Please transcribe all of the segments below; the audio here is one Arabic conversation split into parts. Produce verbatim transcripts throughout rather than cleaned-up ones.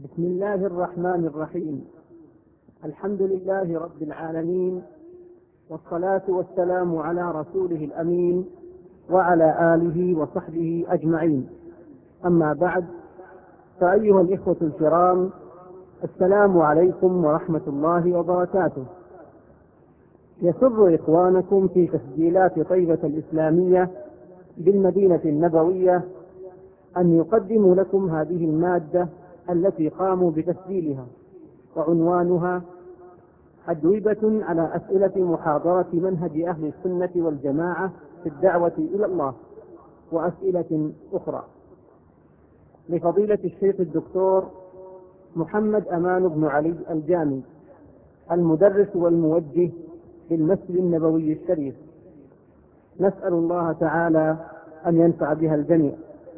بسم الله الرحمن الرحيم. الحمد لله رب العالمين، والصلاة والسلام على رسوله الأمين وعلى آله وصحبه أجمعين. أما بعد، فأيها الإخوة الكرام، السلام عليكم ورحمة الله وبركاته. يسر إخوانكم في تسجيلات طيبة الإسلامية بالمدينة النبوية أن يقدموا لكم هذه المادة التي قاموا بتسجيلها، وعنوانها أجوبة على أسئلة محاضرة منهج أهل السنة والجماعة في الدعوة إلى الله، وأسئلة أخرى، لفضيلة الشيخ الدكتور محمد أمان بن علي الجامي، المدرس والموجه في المسجد النبوي الشريف. نسأل الله تعالى أن ينفع بها الجميع.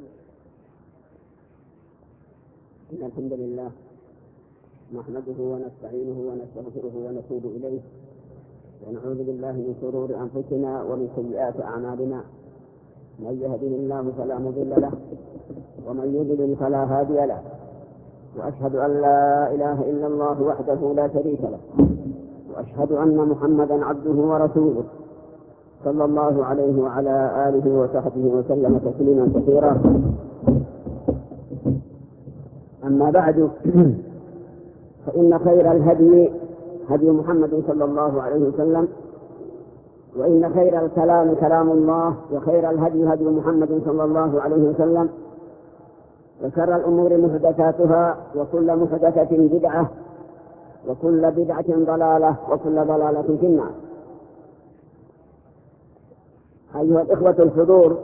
إن الحمد لله نحمده ونستعينه ونستغفره ونتوب إليه، ونعوذ بالله من شرور أنفسنا ومن سيئات أعمالنا. من يهده الله فلا مضل له، ومن يضلل فلا هادي له، وأشهد أن لا إله إلا الله وحده لا شريك له، وأشهد أن محمدا عبده ورسوله صلى الله عليه وعلى آله وصحبه وسلم تسليما كثيرا. أما بعد، فإن خير الهدي هدي محمد صلى الله عليه وسلم، وإن خير الكلام كلام الله، وخير الهدي هدي محمد صلى الله عليه وسلم، وشر الأمور محدثاتها، وكل محدثة بدعة، وكل بدعة ضلالة، وكل ضلالة في النار. أيها الإخوة الحضور،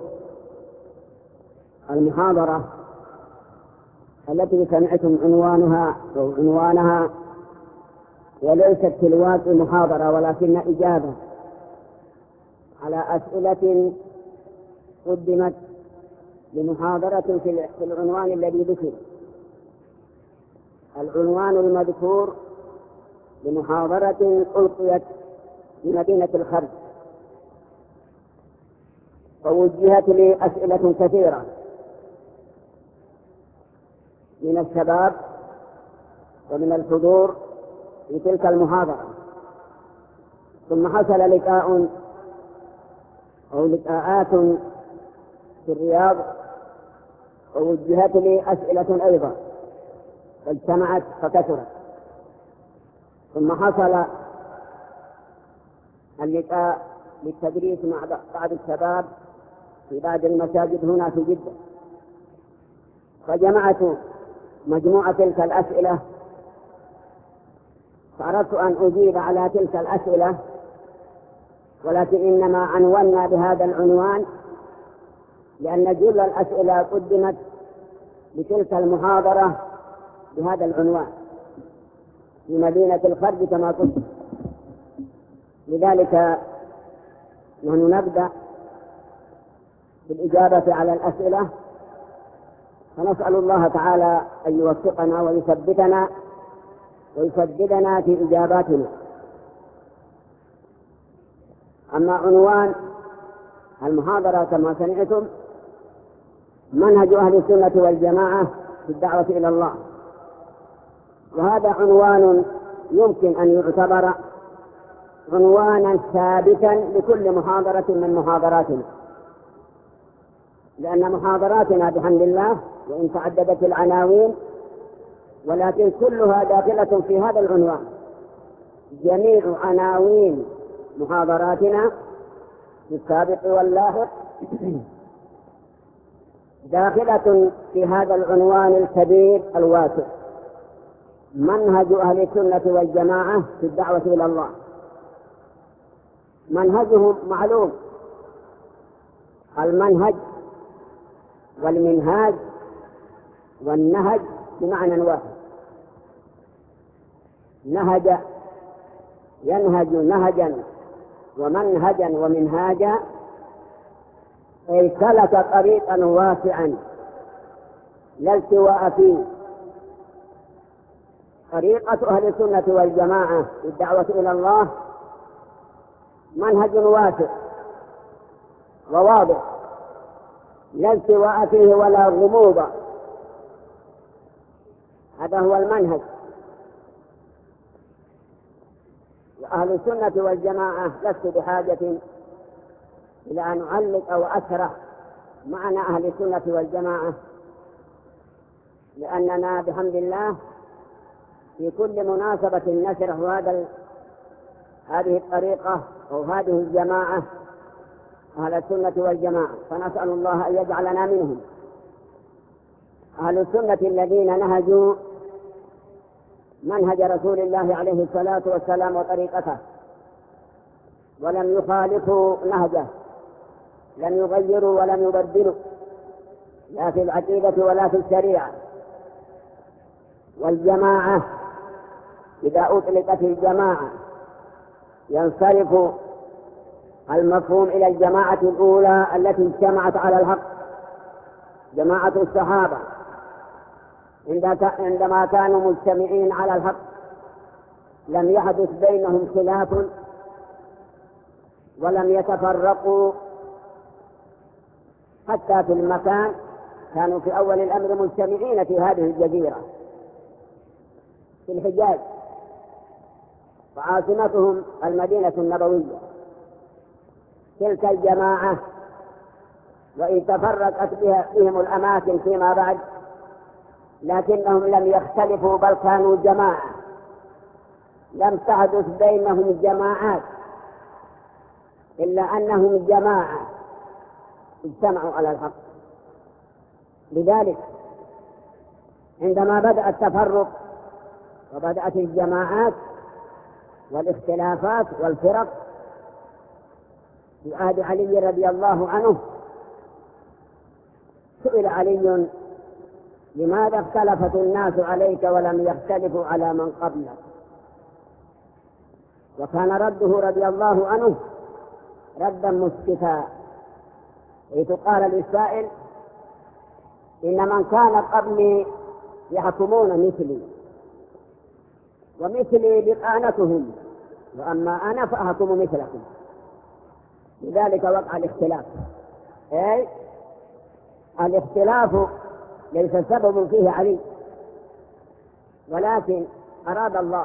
المحاضرة التي سمعتم عنوانها أو عنوانها وليست تلوات المحاضرة، ولكن إجابة على أسئلة قدمت لمحاضرة في العنوان الذي ذكر. العنوان المذكور لمحاضرة ألقيت في مدينة الخرج، ووجهت لي أسئلة كثيرة من الشباب ومن الحضور في تلك المحاضرة. ثم حصل لقاء أو لقاءات في الرياض، ووجهت لي أسئلة أيضا فاجتمعت فكثرت. ثم حصل اللقاء للتدريس مع بعض الشباب في بعض المساجد هنا في جدة، فجمعت مجموعة تلك الأسئلة، فأردت أن أجيب على تلك الأسئلة، ولكن إنما عنونا بهذا العنوان لأن جل الأسئلة قدمت لتلك المحاضرة بهذا العنوان في مدينة الخرج كما قلت. لذلك نحن نبدأ بالإجابة على الأسئلة، فنسأل الله تعالى أن يوفقنا ويثبتنا ويسددنا في إجاباتنا. أما عنوان المحاضرة كما سمعتم: منهج أهل السنة والجماعة في الدعوة إلى الله. وهذا عنوان يمكن أن يعتبر عنوانا ثابتا لكل محاضرة من محاضراتنا، لأن محاضراتنا بحمد الله وإن تعددت العناوين ولكن كلها داخلة في هذا العنوان. جميع عناوين محاضراتنا في السابق واللاحق داخلة في هذا العنوان الكبير الواسع: منهج أهل السنة والجماعة في الدعوة إلى الله. منهجهم معلوم، المنهج والمنهاج والنهج بمعنى واحد. نهج ينهج نهجا ومنهجا ومنهاجا، أي سلك طريقا واسعا لا التواء فيه. طريقة أهل السنة والجماعة في الدعوة إلى الله منهج واسع وواضح، لا التواء فيه ولا غموض. هذا هو المنهج. وأهل السنة والجماعة لست بحاجة إلى أن أعلق أو أشرح معنى أهل السنة والجماعة، لأننا بحمد الله في كل مناسبة نشرح هذا هذه الطريقة أو هذه الجماعة أهل السنة والجماعة، فنسأل الله أن يجعلنا منهم. أهل السنة الذين نهجوا منهج رسول الله عليه الصلاة والسلام وطريقته، ولم يخالفوا نهجه، لم يغيروا ولم يبدلوا، لا في العقيدة ولا في الشريعة. والجماعة إذا أطلقت الجماعة ينصرف المفهوم إلى الجماعة الأولى التي اجتمعت على الحق، جماعة الصحابة عندما كانوا مجتمعين على الحق لم يحدث بينهم خلاف ولم يتفرقوا حتى في المكان، كانوا في أول الأمر مجتمعين في هذه الجزيرة في الحجاز، وعاصمتهم المدينة النبوية. تلك الجماعة وإن تفرقت بهم الأماكن فيما بعد لكنهم لم يختلفوا، بل كانوا جماعة، لم تحدث بينهم جماعات إلا أنهم جماعة اجتمعوا على الحق. لذلك عندما بدأ التفرق وبدأت الجماعات والاختلافات والفرق في عهد علي رضي الله عنه، سئل علي: لماذا اختلفت الناس عليك ولم يختلفوا على من قبلك؟ وكان رده رضي الله عنه ردا مسكتا، حيث قال للسائل: إن من كان قبلي يحكمون مثلي ومثلي بطانتهم، وأما أنا فأحكم مثلكم. لذلك وقع الاختلاف. أي الاختلاف ليس سبب فيه علي، ولكن أراد الله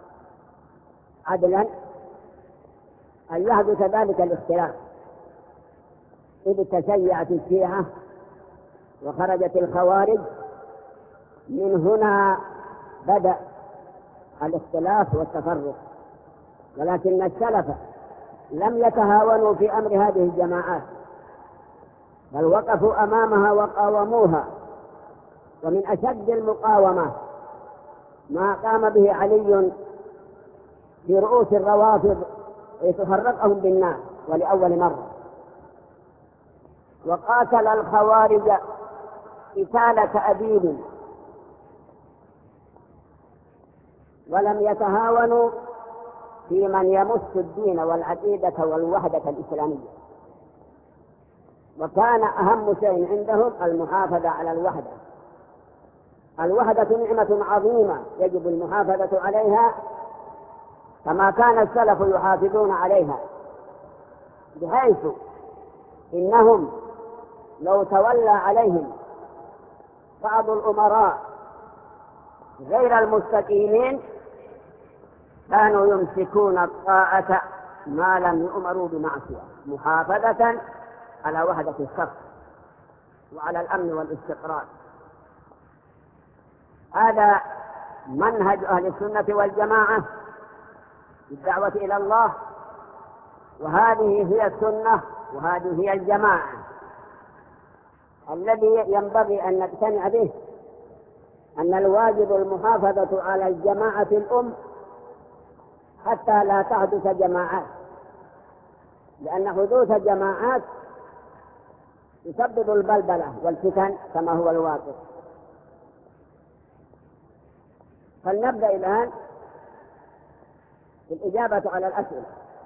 عدلا أن يحدث ذلك الاختلاف، إذ تشيعت الشيعة وخرجت الخوارج، من هنا بدأ الاختلاف والتفرق. ولكن السلف لم يتهاونوا في أمر هذه الجماعات، بل وقفوا أمامها وقاوموها. ومن أشد المقاومة ما قام به علي في رؤوس الروافض ليتفرقهم بالناس ولأول مرة، وقاتل الخوارج قتال تأديب، ولم يتهاونوا في من يمس الدين والعقيدة والوحدة الإسلامية. وكان أهم شيء عندهم المحافظة على الوحدة. الوحدة نعمة عظيمة يجب المحافظة عليها كما كان السلف يحافظون عليها، بحيث إنهم لو تولى عليهم بعض الأمراء غير المستقيمين كانوا يمسكون الطاعة ما لم يؤمروا بمعصية، محافظة على وحدة الصف وعلى الأمن والاستقرار. هذا منهج أهل السنة والجماعة في الدعوة إلى الله، وهذه هي السنة وهذه هي الجماعة الذي ينبغي أن نقتنع به، أن الواجب المحافظة على الجماعة الأم حتى لا تحدث جماعات، لأن حدوث جماعات يسبب البلبلة والفتن كما هو الواقع. فلنبدأ الآن بالإجابة على الأسئلة.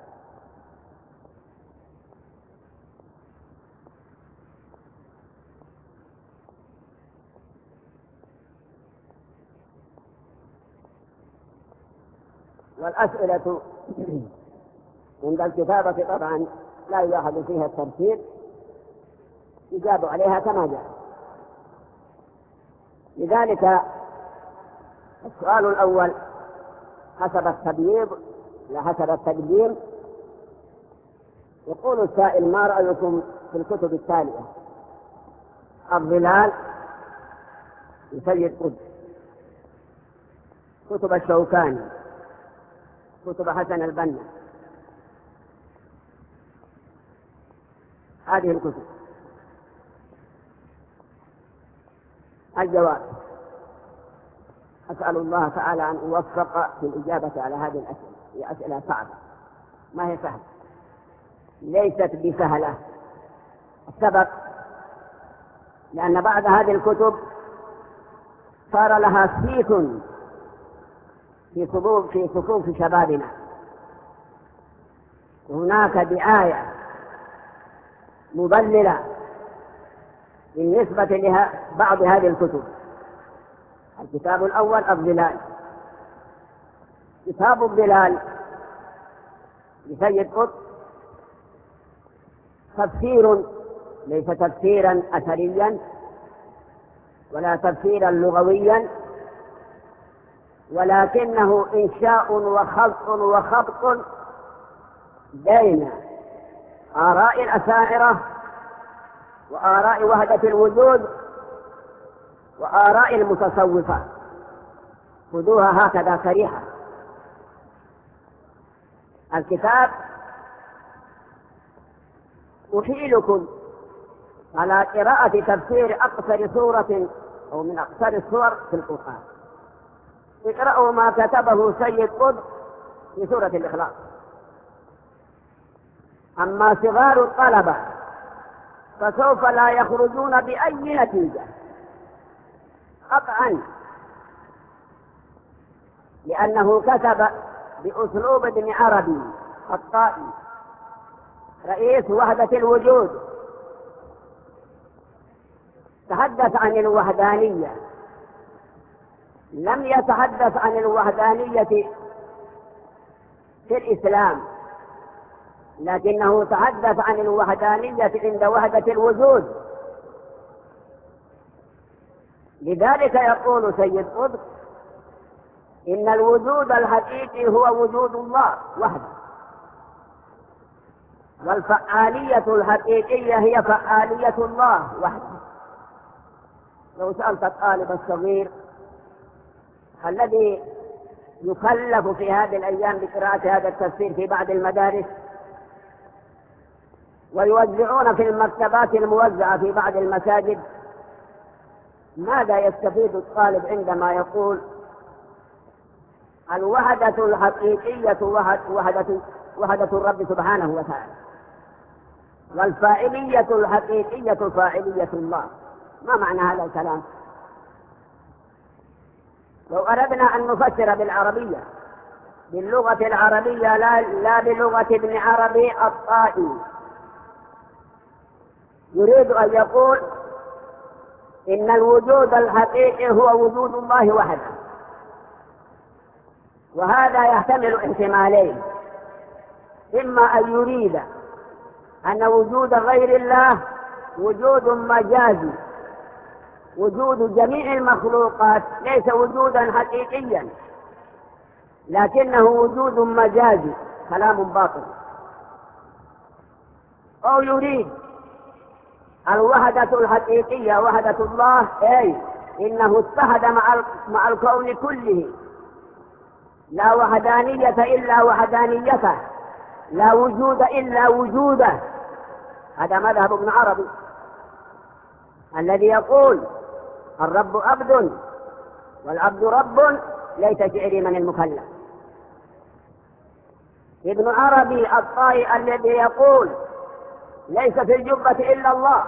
والأسئلة عند الكتابة طبعا لا يلاحظ فيها الترتيب، يجاب عليها كما جاء. لذلك السؤال الأول حسب التبييض لا حسب التقديم. يقول السائل: ما رأيكم في الكتب التالية؟ الظلال لسيد قطب، كتب الشوكاني، كتب حسن البنا، هذه الكتب. الجواب: أسأل الله تعالى أن أوفق في الإجابة على هذه الأسئلة. هي أسئلة صعبة، ما هي سهلة، ليست بسهلة. السبب لأن بعد هذه الكتب صار لها صيت في صفوف في صفوف شبابنا، هناك دعاية مضللة بالنسبة لها بعض هذه الكتب. الكتاب الأول الظلال. كتاب الظلال لسيد قطب تفسير ليس تفسيرا أثريا ولا تفسيرا لغويا، ولكنه إنشاء وخلط وخبط بين آراء الأشاعرة وآراء وحدة الوجود وآراء المتصوفة. خذوها هكذا صريحة. الكتاب أحيلكم على قراءة تفسير أقصر سورة أو من أقصر السور في القرآن. اقرأوا ما كتبه سيد قطب في سورة الإخلاص. أما صغار الطلبة فسوف لا يخرجون بأي نتيجة قطعا، لأنه كتب بأسلوب ابن عربي الطائي رئيس وحدة الوجود. تحدث عن الوحدانية، لم يتحدث عن الوحدانية في الإسلام، لكنه تحدث عن الوحدانية عند وحدة الوجود. لذلك يقول سيد قطب: إن الوجود الحقيقي هو وجود الله وحده، والفعالية الحقيقية هي فعالية الله وحده. لو سألت الطالب الصغير الذي يكلف في هذه الأيام بقراءة هذا التفسير في بعض المدارس ويوزعون في المكتبات الموزعة في بعض المساجد، ماذا يستفيد الطالب عندما يقول الوحدة الحقيقية وحدة, وحدة الرب سبحانه وتعالى، والفاعلية الحقيقية فاعلية الله؟ ما معنى هذا الكلام؟ لو أردنا أن نفسر بالعربية باللغة العربية لا, لا بلغة ابن عربي الطائي، يريد أن يقول إن الوجود الحقيقي هو وجود الله وحده. وهذا يحتمل احتمالين: إما أن يريد أن وجود غير الله وجود مجازي، وجود جميع المخلوقات ليس وجودا حقيقيا لكنه وجود مجازي، كلام باطل. أو يريد الوحدة الحقيقية وحدة الله، أي إنه اتحد مع مع الكون كله، لا وحدانية إلا وحدانيته، لا وجود إلا وجوده. هذا مذهب ابن عربي الذي يقول الرب عبد والعبد رب، ليس شعري من المكلف. ابن عربي الطائي الذي يقول ليس في الجبة إلا الله،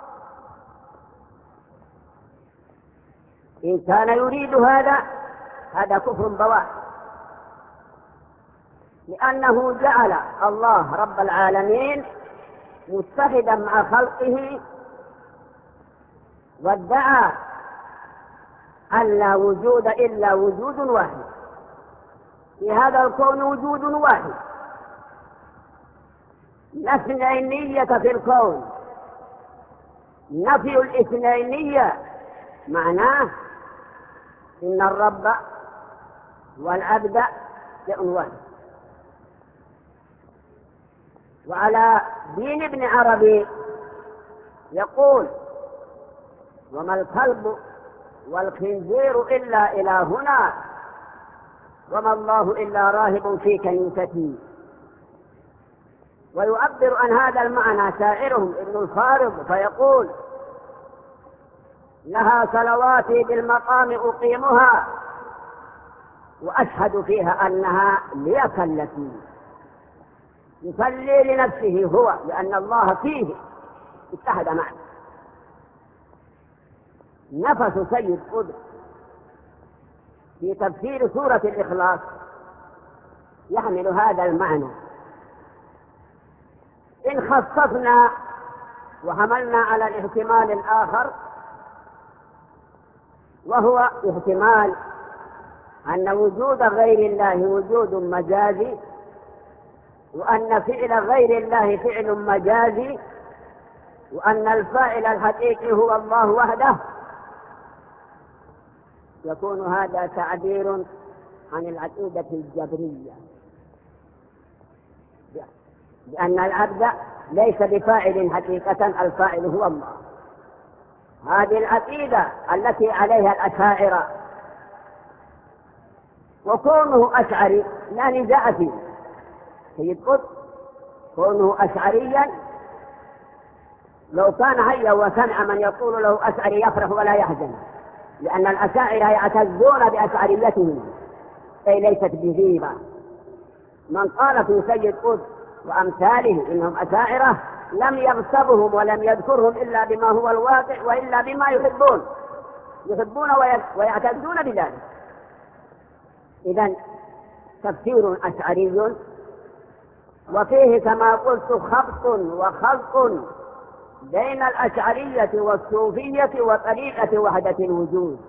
إن كان يريد هذا هذا كفر بواح، لأنه جعل الله رب العالمين متحدا مع خلقه، وادعى أن لا وجود إلا وجود واحد. في هذا الكون وجود واحد، لا اثنينية في الكون. نفي الاثنينية معناه إن الرب والأبدأ لعنوان. وعلى دين ابن عربي يقول: وما الكلب والخنزير إلا إلهنا وما الله إلا راهب في كنيستي. ويعبر عن هذا المعنى شاعرهم ابن الفارض فيقول: لها صلواتي بالمقام أقيمها وأشهد فيها أنها لي كالتي. يصلي لنفسه هو لأن الله فيه اتحد معه. نفس سيد قطب في تفسير سورة الإخلاص يحمل هذا المعنى. إن خصصنا وحملنا على الاحتمال الآخر، وهو احتمال أن وجود غير الله وجود مجازي، وأن فعل غير الله فعل مجازي، وأن الفاعل الحقيقي هو الله وحده، يكون هذا تعبير عن العقيدة الجبرية، لأن العبد ليس بفاعل حقيقة، الفاعل هو الله. هذه العقيدة التي عليها الأشاعرة، وكونه أشعري لا نزاع فيه. سيد قطب كونه أشعريا لو كان هيا وسمع من يقول له أشعري يفرح ولا يحزن، لأن الأشاعرة يعتزون بأشعريتهم، أي ليست بغيبة. من قال في سيد قطب وأمثاله إنهم أشاعرة لم يغصبهم ولم يذكرهم إلا بما هو الواقع وإلا بما يحبون يحبون ويعتزون بذلك. إذن تفسير أشعري، وفيه كما قلت خبط وخلط بين الأشعرية والصوفية وطريقة وحدة الوجود.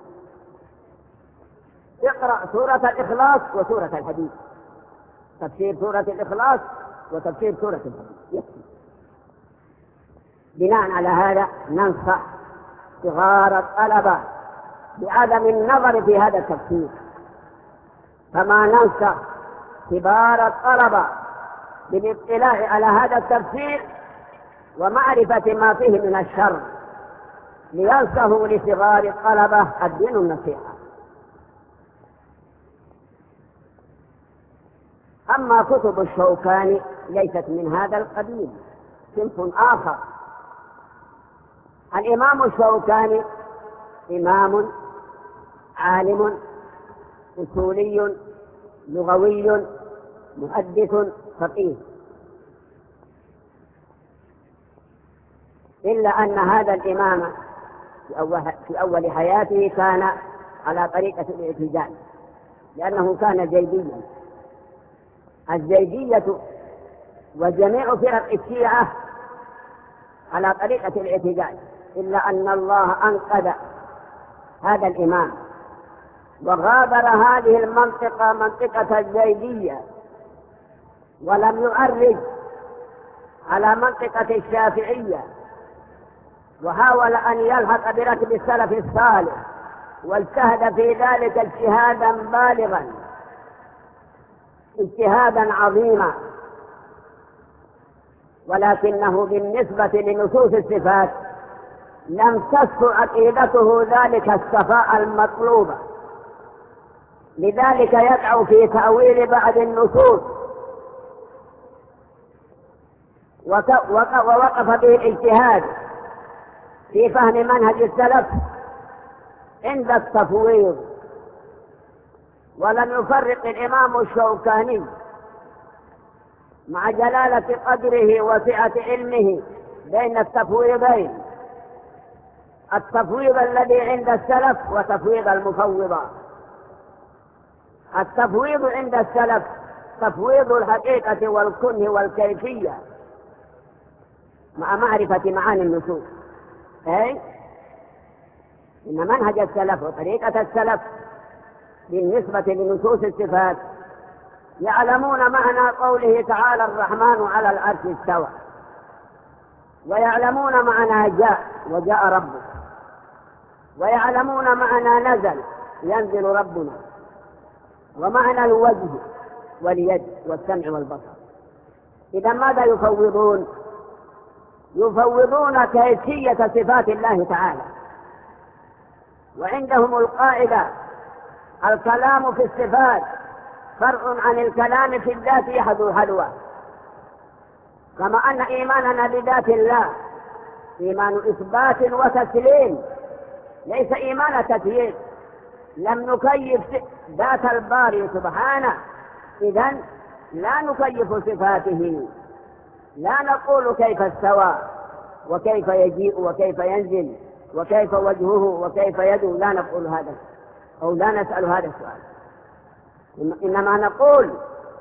اقرأ سورة الإخلاص وسورة الحديث، تفسير سورة الإخلاص وتفسير سورة الحديث. بناء على هذا ننصح صغار الطلبة بعدم النظر في هذا التفسير، كما ننصح كبار الطلبة بالاطلاع على هذا التفسير ومعرفة ما فيه من الشر، لينصحوا لصغار الطلبة الدين النصيحة. أما كتب الشوكاني ليست من هذا القبيل، صنف آخر. الإمام الشوكاني إمام عالم أصولي لغوي محدث فقيه، إلا أن هذا الإمام في أول حياته كان على طريقة الاعتزال، لأنه كان زيديا. الزيدية وجميع فرق الشيعة على طريقة الاعتزال، إلا أن الله أنقذ هذا الإمام وغادر هذه المنطقة منطقة الزيدية، ولم يعرج على منطقة الشافعية، وحاول أن يلحق بركب السلف الصالح، واجتهد في ذلك اجتهادا بالغا اجتهادا عظيما، ولكنه بالنسبة لنصوص الصفات لم تصف عقيدته ذلك الصفاء المطلوب، لذلك يدعو في تأويل بعض النصوص، ووقف به الاجتهاد في فهم منهج السلف عند التفويض. ولم يفرق الإمام الشوكاني مع جلالة قدره وسعة علمه بين التفويضين، التفويض الذي عند السلف وتفويض المفوضة. التفويض عند السلف تفويض الحقيقة والكنه والكيفية مع معرفة معاني النصوص، أي إن منهج السلف وطريقة السلف بالنسبة لنصوص الصفات يعلمون معنى قوله تعالى الرحمن على العرش استوى، ويعلمون معنى جاء وجاء ربك، ويعلمون معنى نزل ينزل ربنا، ومعنى الوجه واليد والسمع والبصر. إذا ماذا يفوضون؟ يفوضون كيفية صفات الله تعالى، وعندهم القاعدة: الكلام في الصفات فرع عن الكلام في الذات يحذو حذوه. كما أن إيماننا بذات الله إيمان إثبات وتسليم، ليس إيمان تكييف. لم نكيف ذات الباري سبحانه، إذن لا نكيف صفاته، لا نقول كيف استوى وكيف يجيء وكيف ينزل وكيف وجهه وكيف يده، لا نقول هذا أو لا نسأل هذا السؤال. إنما نقول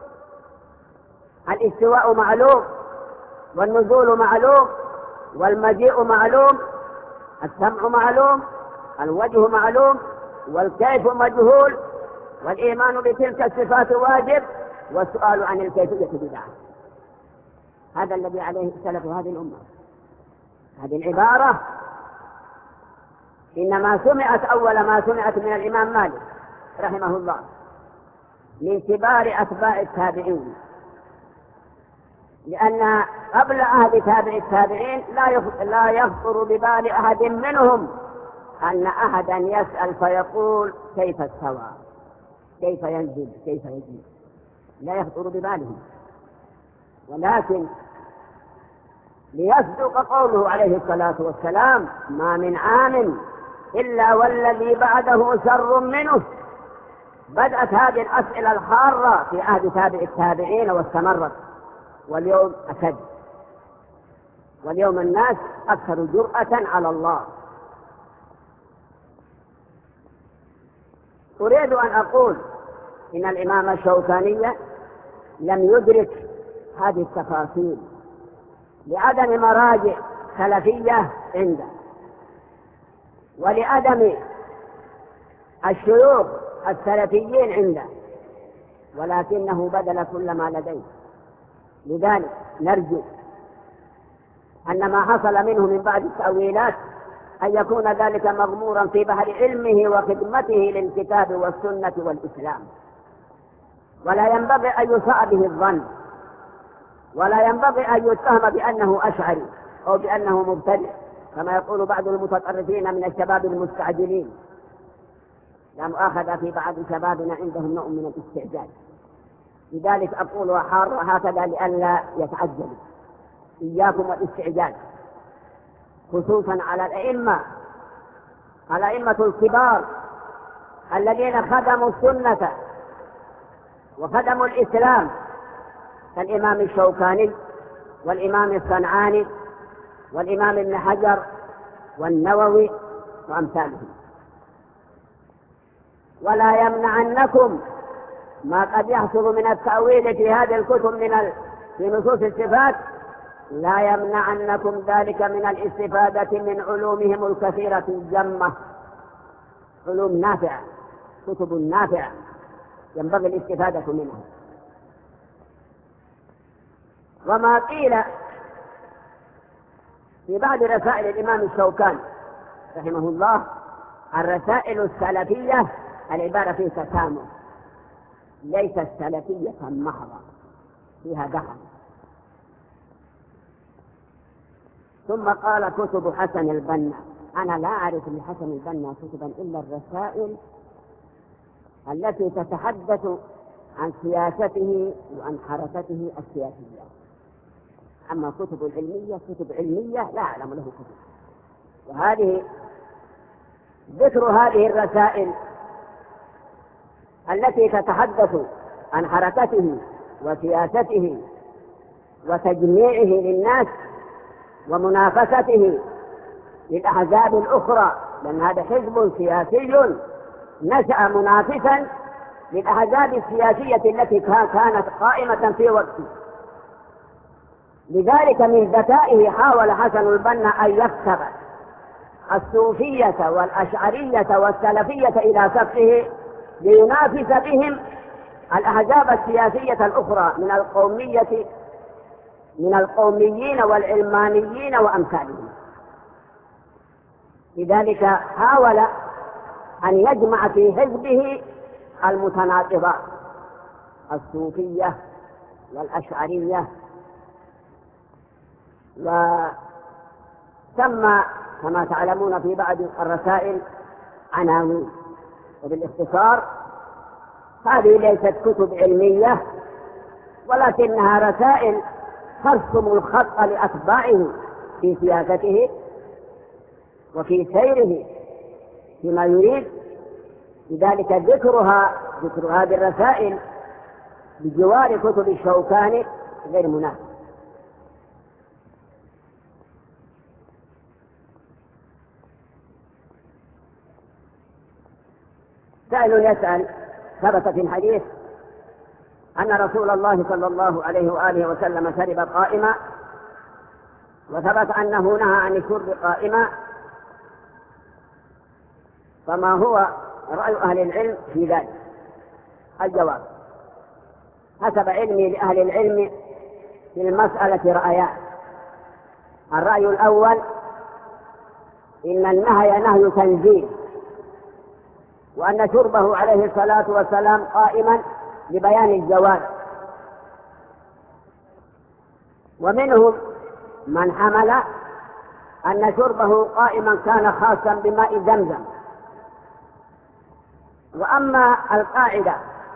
الاستواء معلوم، والنزول معلوم، والمجيء معلوم، السمع معلوم، الوجه معلوم، والكيف مجهول، والإيمان بتلك الصفات واجب، والسؤال عن الكيفية بدعة. هذا الذي عليه سلف هذه الأمة. هذه العبارة إنما سمعت أول ما سمعت من الإمام مالك رحمه الله من كبار أتباع التابعين، لأن قبل عهد تابع التابعين لا يخطر ببال أحد منهم أن أحدا يسأل فيقول كيف استوى، كيف ينزل، كيف يجيء، لا يخطر ببالهم. ولكن ليصدق قوله عليه الصلاة والسلام: ما من عام إلا والذي بعده شر منه. بدأت هذه الأسئلة الحارة في عهد تابع التابعين واستمرت، واليوم أشد، واليوم الناس أكثر جرأة على الله. أريد أن أقول إن الإمام الشوكاني لم يدرك هذه التفاصيل لعدم مراجع سلفية عنده، ولعدم الشيوخ السلفيين عنده، ولكنه بذل كل ما لديه. لذلك نرجو أن ما حصل منه من بعض التأويلات أن يكون ذلك مغمورا في بحر علمه وخدمته للكتاب والسنة والإسلام، ولا ينبغي أن يساء به الظن، ولا ينبغي أن يتهم بأنه أشعري أو بأنه مبتدع كما يقول بعض المتطرفين من الشباب المستعجلين. لا مؤاخذة في بعض شبابنا عندهم نوع من الاستعجال، لذلك أقول وحار هكذا لئلا يتعجلوا. إياكم والاستعجال، خصوصا على الأئمة الأئمة الكبار الذين خدموا السنة وخدموا الإسلام، كالإمام الشوكاني والإمام الصنعاني والإمام ابن حجر والنووي وأمثالهم. ولا يمنعنكم ما قد يحصل من التأويل في هذه الكتب من ال... في نصوص الصفات، لا يمنعنكم ذلك من الاستفادة من علومهم الكثيرة الجمة. علوم نافعة، كتب نافعة ينبغي الاستفادة منها. وما قيل في بعض رسائل الإمام الشوكاني رحمه الله: الرسائل السلفية العبارة فيه تسامح، ليست سلفية محضة فيها دخل. ثم قال: كتب حسن البنا. أنا لا أعرف لحسن البنا كتبا إلا الرسائل التي تتحدث عن سياسته وعن حركته السياسية. أما كتب العلمية كتب علمية لا أعلم له كتب. وهذه ذكر هذه الرسائل التي تتحدث عن حركته وسياسته وتجميعه للناس ومنافسته للأحزاب الأخرى، لأن هذا حزب سياسي نشأ منافسا للأحزاب السياسية التي كانت قائمة في وقته. لذلك من ذكائه حاول حسن البنا أن يكتب الصوفية والأشعرية والسلفية إلى صفه لينافس بهم الأحزاب السياسية الأخرى من القومية من القوميين والعلمانيين وأمثالهم. لذلك حاول أن يجمع في حزبه المتناقضات الصوفية والأشعرية، وسمى كما تعلمون في بعض الرسائل عناوين. وبالاختصار هذه ليست كتب علمية ولكنها رسائل ترسم الخط لأتباعه في سياسته وفي سيره فيما يريد. لذلك ذكرها ذكر هذه الرسائل بجوار كتب الشوكاني غير مناسب. سائل يسأل: ثبت في الحديث أن رسول الله صلى الله عليه وآله وسلم شرب قائما، وثبت أنه نهى عن الشرب قائما، فما هو رأي أهل العلم في ذلك؟ الجواب: حسب علمي لأهل العلم في المسألة رأيان. الرأي الأول: إن النهي نهي تنزيل، وأن شربه عليه الصلاة والسلام قائما لبيان الجواز. ومنهم من حمل أن شربه قائما كان خاصا بماء زمزم. وأما القاعدة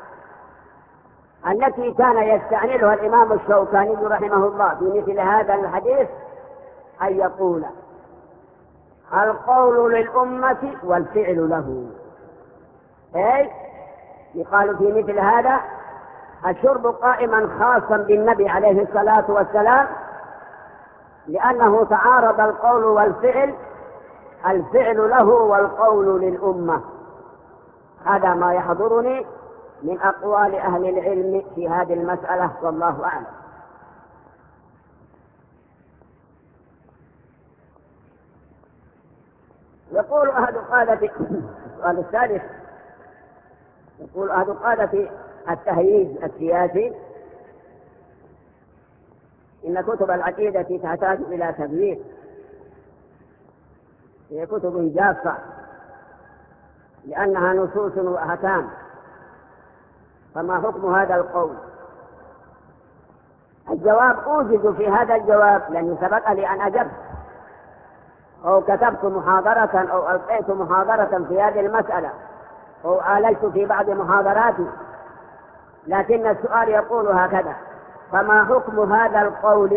التي كان يستعملها الإمام الشوكاني رحمه الله في مثل هذا الحديث أن يقول: القول للأمة والفعل له. أي يقال في مثل هذا: الشرب قائما خاصا بالنبي عليه الصلاة والسلام لأنه تعارض القول والفعل، الفعل له والقول للأمة. هذا ما يحضرني من أقوال أهل العلم في هذه المسألة، والله أعلم. يقول أحد قادة السؤال الثالث، يقول أحد قادة التهييج السياسي: إن كتب العقيدة تحتاج إلى تغيير، هي كتب جافة لأنها نصوص وأحكام، فما حكم هذا القول؟ الجواب: أوجد في هذا الجواب لأن سبق لي أن أجبت أو كتبت محاضرة أو ألقيت محاضرة في هذه المسألة أو عالجت في بعض محاضراتي، لكن السؤال يقول هكذا: فما حكم هذا القول؟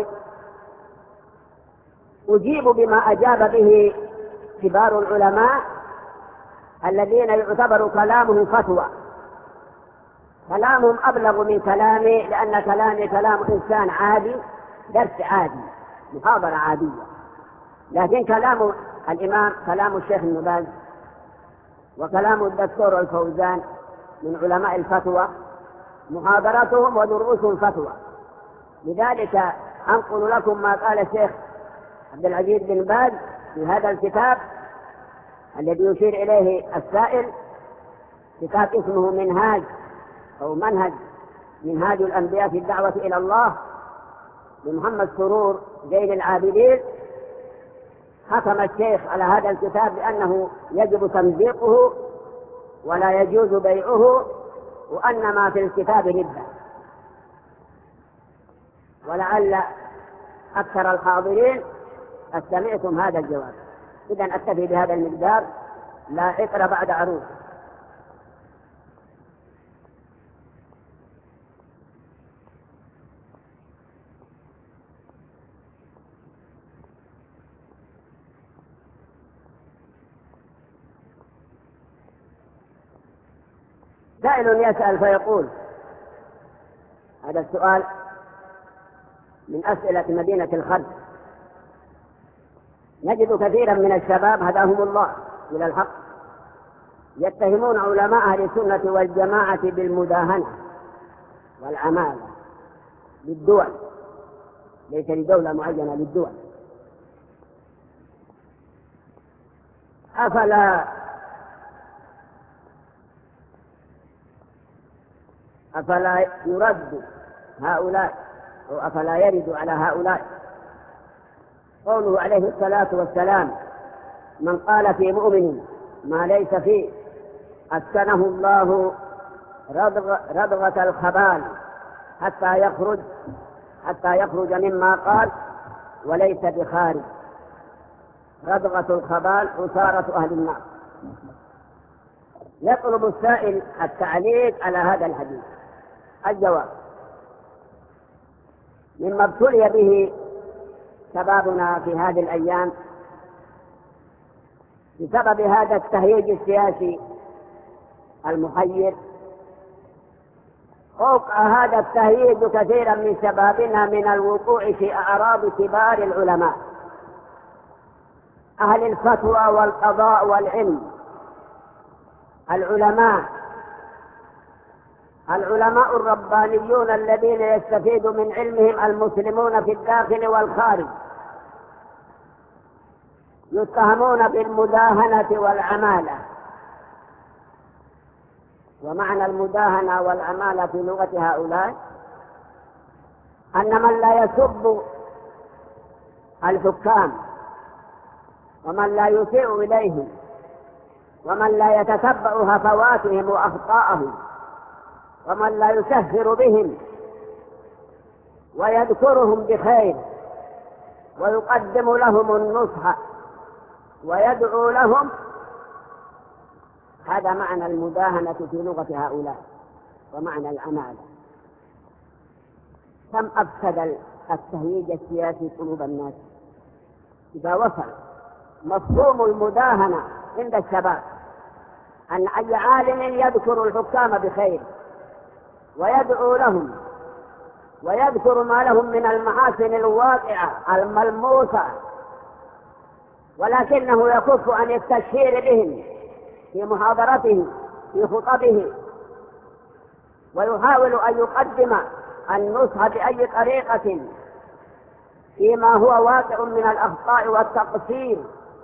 أجيب بما أجاب به كبار العلماء الذين يعتبر كلامهم فتوى. كلامهم أبلغ من كلامي، لأن كلامي كلام إنسان عادي، درس عادي، محاضرة عادية، لكن كلام الإمام كلام الشيخ ابن باز وكلام الدكتور الفوزان من علماء الفتوى، محاضراتهم ودروسهم فتوى. لذلك أنقل لكم ما قال الشيخ عبد العزيز بن باز في هذا الكتاب الذي يشير إليه السائل، كتاب اسمه منهاج أو منهج منهاج الأنبياء في الدعوة إلى الله لمحمد سرور زين العابدين. حكم الشيخ على هذا الكتاب بأنه يجب تمزيقه ولا يجوز بيعه، وأن ما في الكتاب ردة. ولعل أكثر الحاضرين استمعتم هذا الجواب. إذن أكتفي بهذا المقدار، لا عطر بعد عروض. سائل يسأل فيقول: هذا السؤال من أسئلة مدينة الخرج. نجد كثيرا من الشباب هداهم الله إلى الحق يتهمون علماء أهل السنة والجماعة بالمداهنة والعمالة للدول، ليس لدولة معينة، للدول. أفلا أفلا يرد هؤلاء أو أفلا يرد على هؤلاء قوله عليه الصلاة والسلام: من قال في مؤمن ما ليس فيه أسكنه الله رضغ رضغة الخبال حتى يخرج حتى يخرج مما قال وليس بخارج. رضغة الخبال عصارة أهل النار. يطلب السائل التعليق على هذا الحديث. الجواب: مما ابتلي به شبابنا في هذه الأيام بسبب هذا التهييج السياسي المحير، فوق هذا التهييج كثيرا من شبابنا من الوقوع في أعراض كبار العلماء أهل الفتوى والقضاء والعلم. العلماء العلماء الربانيون الذين يستفيد من علمهم المسلمون في الداخل والخارج يتهمون بالمداهنة والعمالة. ومعنى المداهنة والعمالة في لغة هؤلاء أن من لا يسب الحكام ومن لا يسيء إليهم ومن لا يتتبع هفواتهم وأخطاءهم ومن لا يسهر بهم ويذكرهم بخير ويقدم لهم النصح ويدعو لهم، هذا معنى المداهنة في لغة هؤلاء ومعنى العمالة. كم أفسد التهييج السياسي قلوب الناس إذا وصل مفهوم المداهنة عند الشباب أن أي عالم يذكر الحكام بخير ويدعو لهم ويذكر ما لهم من المحاسن الواقعة الملموسة، ولكنه يكف عن التشهير بهم في محاضرته في خطبه، ويحاول أن يقدم النصح بأي طريقة فيما هو واقع من الأخطاء والتقصير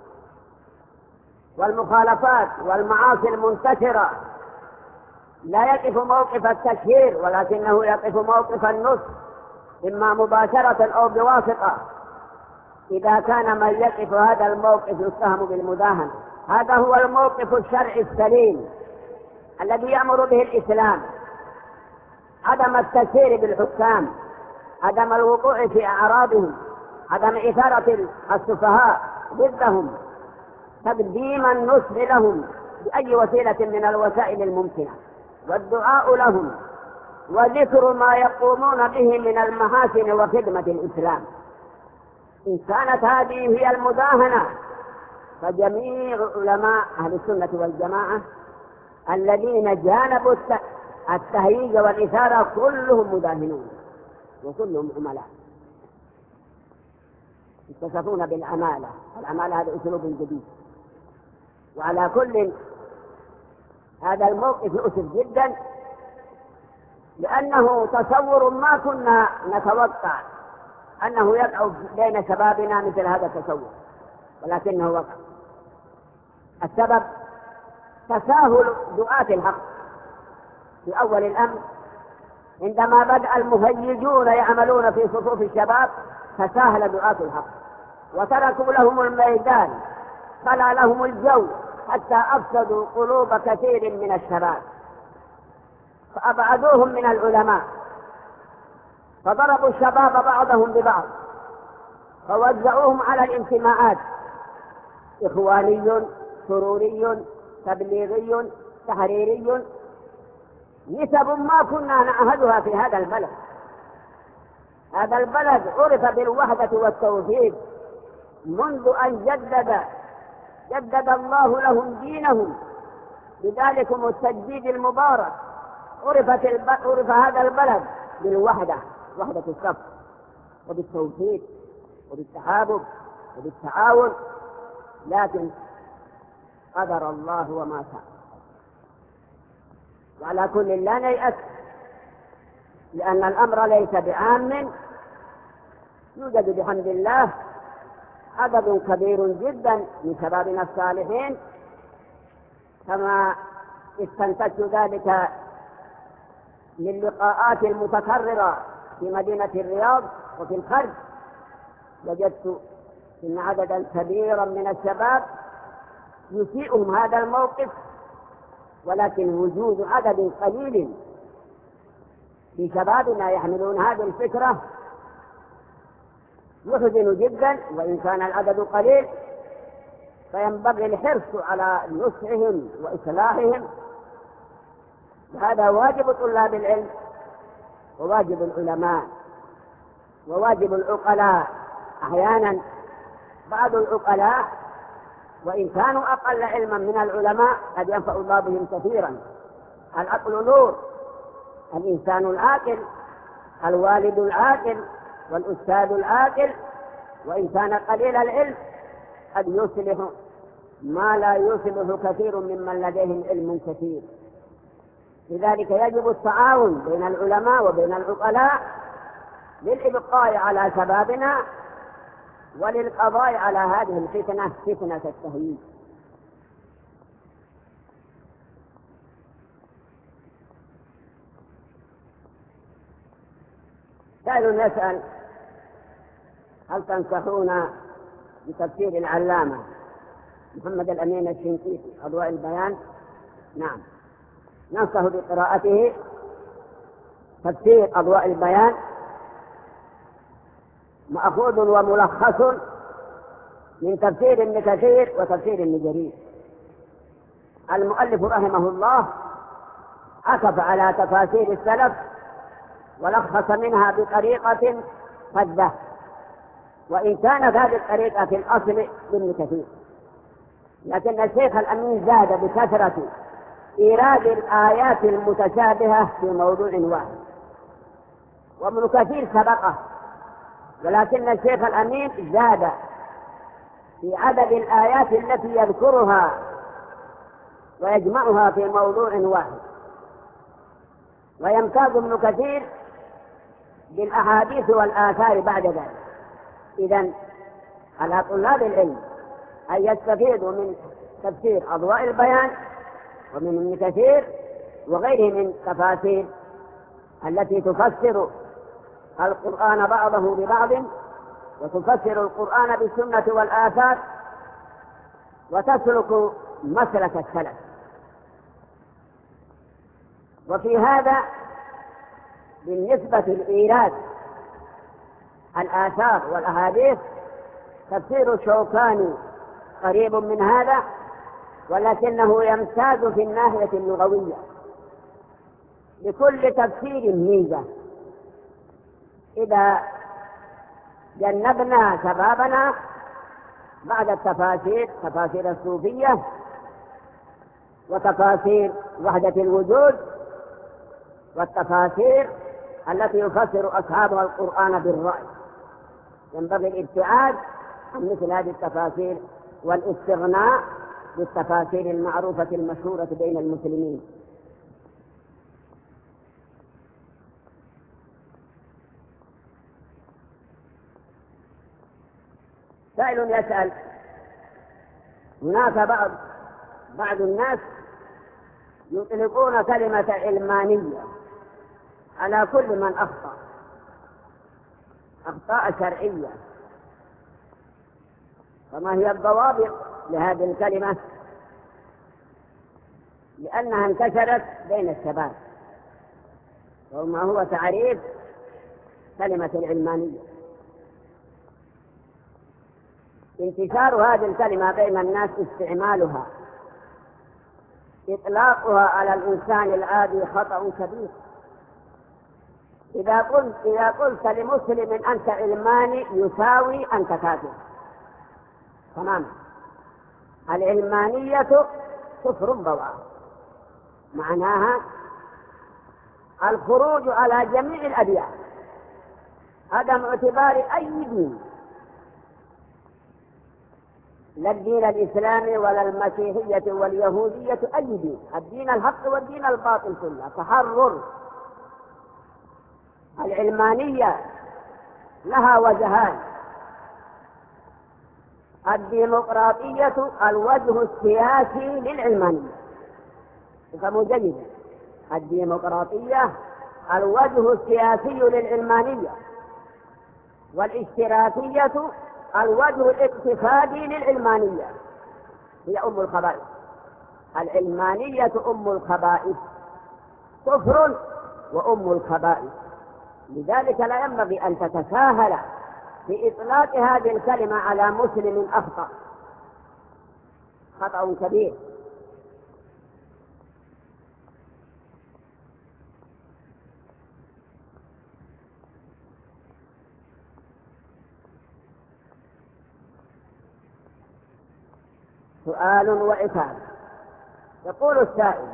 والمخالفات والمعاصي المنتشرة. لا يقف موقف التشهير ولكنه يقف موقف النصح، إما مباشرة أو بواسطة. إذا كان من يقف هذا الموقف يتهم بالمداهنة، هذا هو الموقف الشرعي السليم الذي يأمر به الإسلام: عدم التشهير بالحكام، عدم الوقوع في أعراضهم، عدم إثارة السفهاء ضدهم، تقديم النصح لهم بأي وسيلة من الوسائل الممكنة، والدعاء لهم، وذكر ما يقومون به من المحاسن وخدمة الإسلام. إن كانت هذه هي المداهنة فجميع علماء أهل السنة والجماعة الذين جانبوا التهييج والإثارة كلهم مداهنون وكلهم عملاء يتصفون بالعمالة. العمالة هذا أسلوب جديد. وعلى كل هذا الموقف يؤسف جدا، لأنه تصور ما كنا نتوقع أنه يقع بين شبابنا مثل هذا التصور، ولكنه وقع. السبب تساهل دعاة الحق في أول الأمر. عندما بدأ المهيجون يعملون في صفوف الشباب تساهل دعاة الحق وتركوا لهم الميدان، خلا لهم الجو، حتى أفسدوا قلوب كثير من الشباب فأبعدوهم من العلماء، فضربوا الشباب بعضهم ببعض فوزعوهم على الانتماءات: إخواني، سروري، تبليغي، تحريري، نسب ما كنا نعهدها في هذا البلد. هذا البلد عرف بالوحدة والتوحيد منذ أن جدد جدد الله لهم دينهم بذلكم التجديد المبارك. عرفت الب... عرف هذا البلد بالوحدة، وحدة الصف، وبالتوحيد وبالتحابب وبالتعاون، لكن قدر الله وما شاء. وعلى كل لا نيأس، لأن الأمر ليس بعام. يوجد بحمد الله عدد كبير جدا من شبابنا الصالحين، كما استنتجت ذلك من لقاءات المتكررة في مدينة الرياض وفي الخرج. وجدت إن عددا كبيرا من الشباب يسيئهم هذا الموقف ولكن وجود عدد قليل في شبابنا يحملون هذه الفكرة يحزن جدا، وإن كان العدد قليل فينبغي الحرص على نصحهم وإصلاحهم. هذا واجب طلاب العلم وواجب العلماء وواجب العقلاء. أحيانا بعض العقلاء وإن كانوا أقل علما من العلماء قد ينفع الله بهم كثيرا. العقل نور، الإنسان العاقل، الوالد العاقل والأستاذ العاقل وإن كان قليل العلم قد يصلح ما لا يصلح كثير ممن لديهم علم كثير. لذلك يجب التعاون بين العلماء وبين العقلاء للإبقاء على شبابنا وللقضاء على هذه الفتنة، فتنة التهييج. سائل يسأل: هل تنصحون بتفسير العلامة محمد الأمين الشنقيطي أضواء البيان؟ نعم، ننصح بقراءته. تفسير أضواء البيان مأخوذ وملخص من تفسير ابن كثير وتفسير ابن جرير. المؤلف رحمه الله عكف على تفاسير السلف ولخص منها بطريقة فذة، وإن كانت هذه الطريقة في الأصل لابن كثير، لكن الشيخ الأمين زاد بكثرة إيراد الآيات المتشابهة في موضوع واحد، وابن كثير سبقه، ولكن الشيخ الأمين زاد في عدد الآيات التي يذكرها ويجمعها في موضوع واحد. ويمتاز ابن كثير بالأحاديث والآثار بعد ذلك. إذن على طلاب العلم أن يستفيدوا من تفسير أضواء البيان ومن ابن كثير وغيره من تفاسير التي تفسر القرآن بعضه ببعض وتفسر القرآن بالسنة والآثار وتسلك مسلك السلف. وفي هذا بالنسبة لإيراد الآثار والأحاديث تفسير الشوكاني قريب من هذا، ولكنه يمتاز في الناحية اللغوية. لكل تفسير ميزة. إذا جنبنا شبابنا بعد التفاسير تفاسير الصوفية وتفاسير وحدة الوجود والتفاسير التي يفسر أصحابها القرآن بالرأي، ينبغي الابتعاد عن مثل هذه التفاسير والاستغناء بالتفاسير المعروفة المشهورة بين المسلمين. سائل يسأل: هناك بعض بعض الناس يطلقون كلمة علمانية على كل من أخطأ أخطاء شرعية، فما هي الضوابط لهذه الكلمة؟ لأنها انتشرت بين الشباب. وما هو تعريف كلمة العلمانية؟ انتشار هذه الكلمة بين الناس استعمالها إطلاقها على الإنسان العادي خطأ كبير. إذا قلت إذا قلت لمسلم أنت علماني يساوي أنت كافر تماما. العلمانية كفر بواح، معناها الخروج على جميع الأديان، عدم اعتبار أي دين، لا الدين الإسلامي ولا المسيحية واليهودية، أي دين، الدين الحق والدين الباطل كله، تحرر. العلمانية لها وجهان: الديمقراطية الوجه السياسي للعلمانية، فمو جيدا، الديمقراطية الوجه السياسي للعلمانية، والاشتراكية الوجه الاقتصادي للعلمانية، هي أم الخبائث. العلمانية أم الخبائث، كفر وأم الخبائث. لذلك لا ينبغي أن تتساهل في إطلاق هذه الكلمة على مسلم أخطأ، خطأ كبير. سؤال وعتاب. يقول السائل: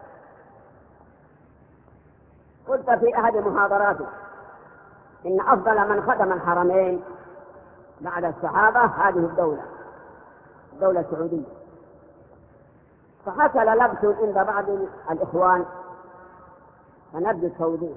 قلت في أحد محاضراتك إن أفضل من خدم الحرمين بعد الصحابة هذه الدولة، الدولة السعودية، فحصل لبس عند بعض الإخوان فنرجو التوضيح.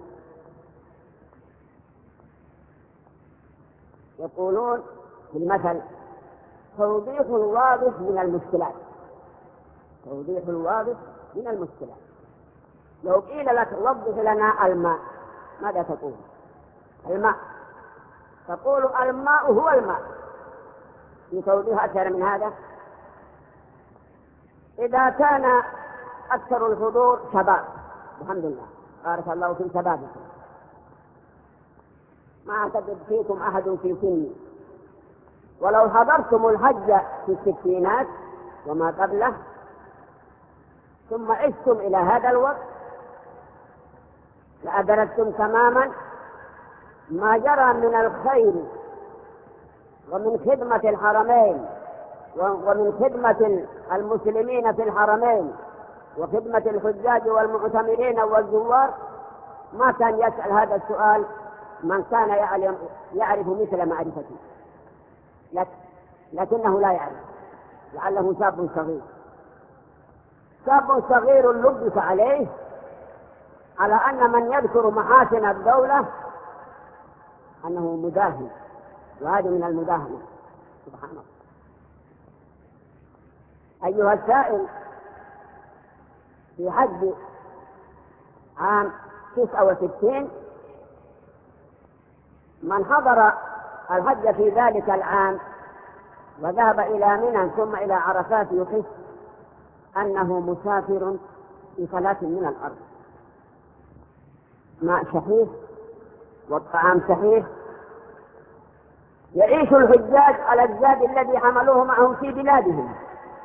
يقولون في المثل: توضيح واضح من المشكلات، توضيح واضح من المشكلات. لو قيل لك وضح لنا الماء ماذا تقول؟ الماء، تقول الماء هو الماء. في توضيح أكثر من هذا؟ إذا كان أكثر الحضور شباب، الحمد لله، بارك الله في شبابكم، ما أعتقد فيكم أحد في سني، ولو حضرتم الحج في الستينات وما قبله ثم عشتم إلى هذا الوقت لأدركتم تماما ما جرى من الخير ومن خدمة الحرمين ومن خدمة المسلمين في الحرمين وخدمة الحجاج والمعتمرين والزوار. ما كان يسأل هذا السؤال من كان يعرف مثل معرفتي، لكنه لا يعرف، لعله شاب صغير، شاب صغير لبس عليه على أن من يذكر محاسن الدولة أنه مداهن، وهذا من المداهنة. سبحان الله. أيها السائل، في حج عام تسعة وستين من حضر الحج في ذلك العام وذهب إلى منى ثم إلى عرفات يحس أنه مسافر في فلاة من الأرض، ماء صحيح والطعام صحيح، يعيش الحجاج على الزاد الذي حملوه معهم في بلادهم.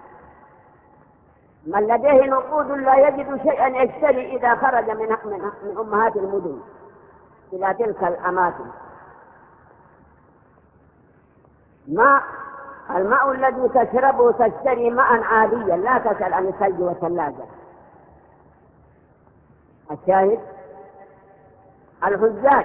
من لديه نقود لا يجد شيئا يشتري إذا خرج من من أمهات المدن إلى تلك الأماكن. ماء الماء الذي تشربه تشتري ماء عاديا، لا تسأل عن الثلج والثلاجة. الشاهد: الحجاج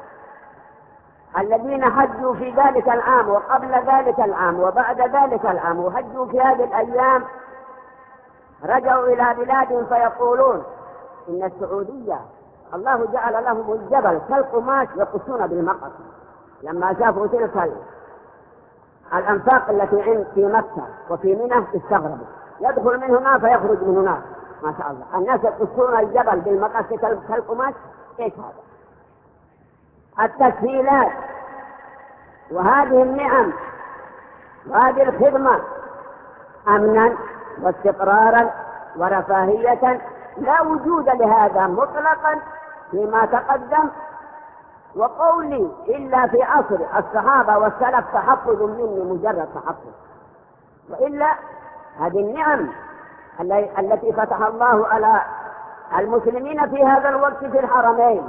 الذين حجوا في ذلك العام وقبل ذلك العام وبعد ذلك العام وحجوا في هذه الأيام رجعوا إلى بلاد فيقولون إن السعودية الله جعل لهم الجبل كالقماش يقصون بالمقص. لما شافوا تلك الأنفاق التي عند في مكة وفي منى استغربوا، يدخل من هنا فيخرج من هنا، ما شاء الله، الناس يقصون الجبل بالمقص كالقماش. ايش هذا؟ التسهيلات وهذه النعم وهذه الخدمة أمنا واستقرارا ورفاهية لا وجود لهذا مطلقا فيما تقدم. وقولي إلا في عصر الصحابة والسلف تحفظ مني مجرد تحفظ، وإلا هذه النعم التي فتح الله على المسلمين في هذا الوقت في الحرمين.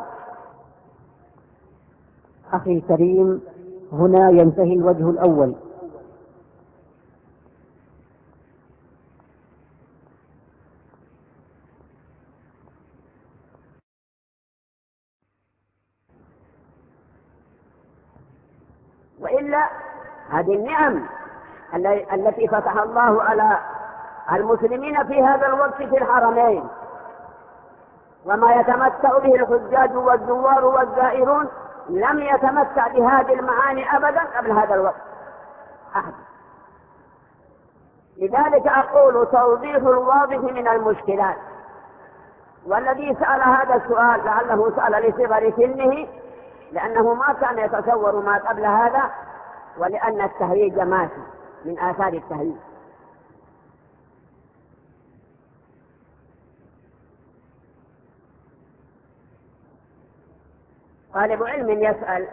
أخي الكريم، هنا ينتهي الوجه الأول. وإلا هذه النعم التي فتح الله على المسلمين في هذا الوقت في الحرمين وما يتمتع به الحجاج والزوار والزائرون لم يتمتع بهذه المعاني أبدا قبل هذا الوقت أحد. لذلك أقول توضيح الواضح من المشكلات. والذي سأل هذا السؤال لعله سأل لصغر سنه، لأنه ما كان يتصور ما قبل هذا، ولأن التهريج ماشي من آثار التهريج. طالب علم يسأل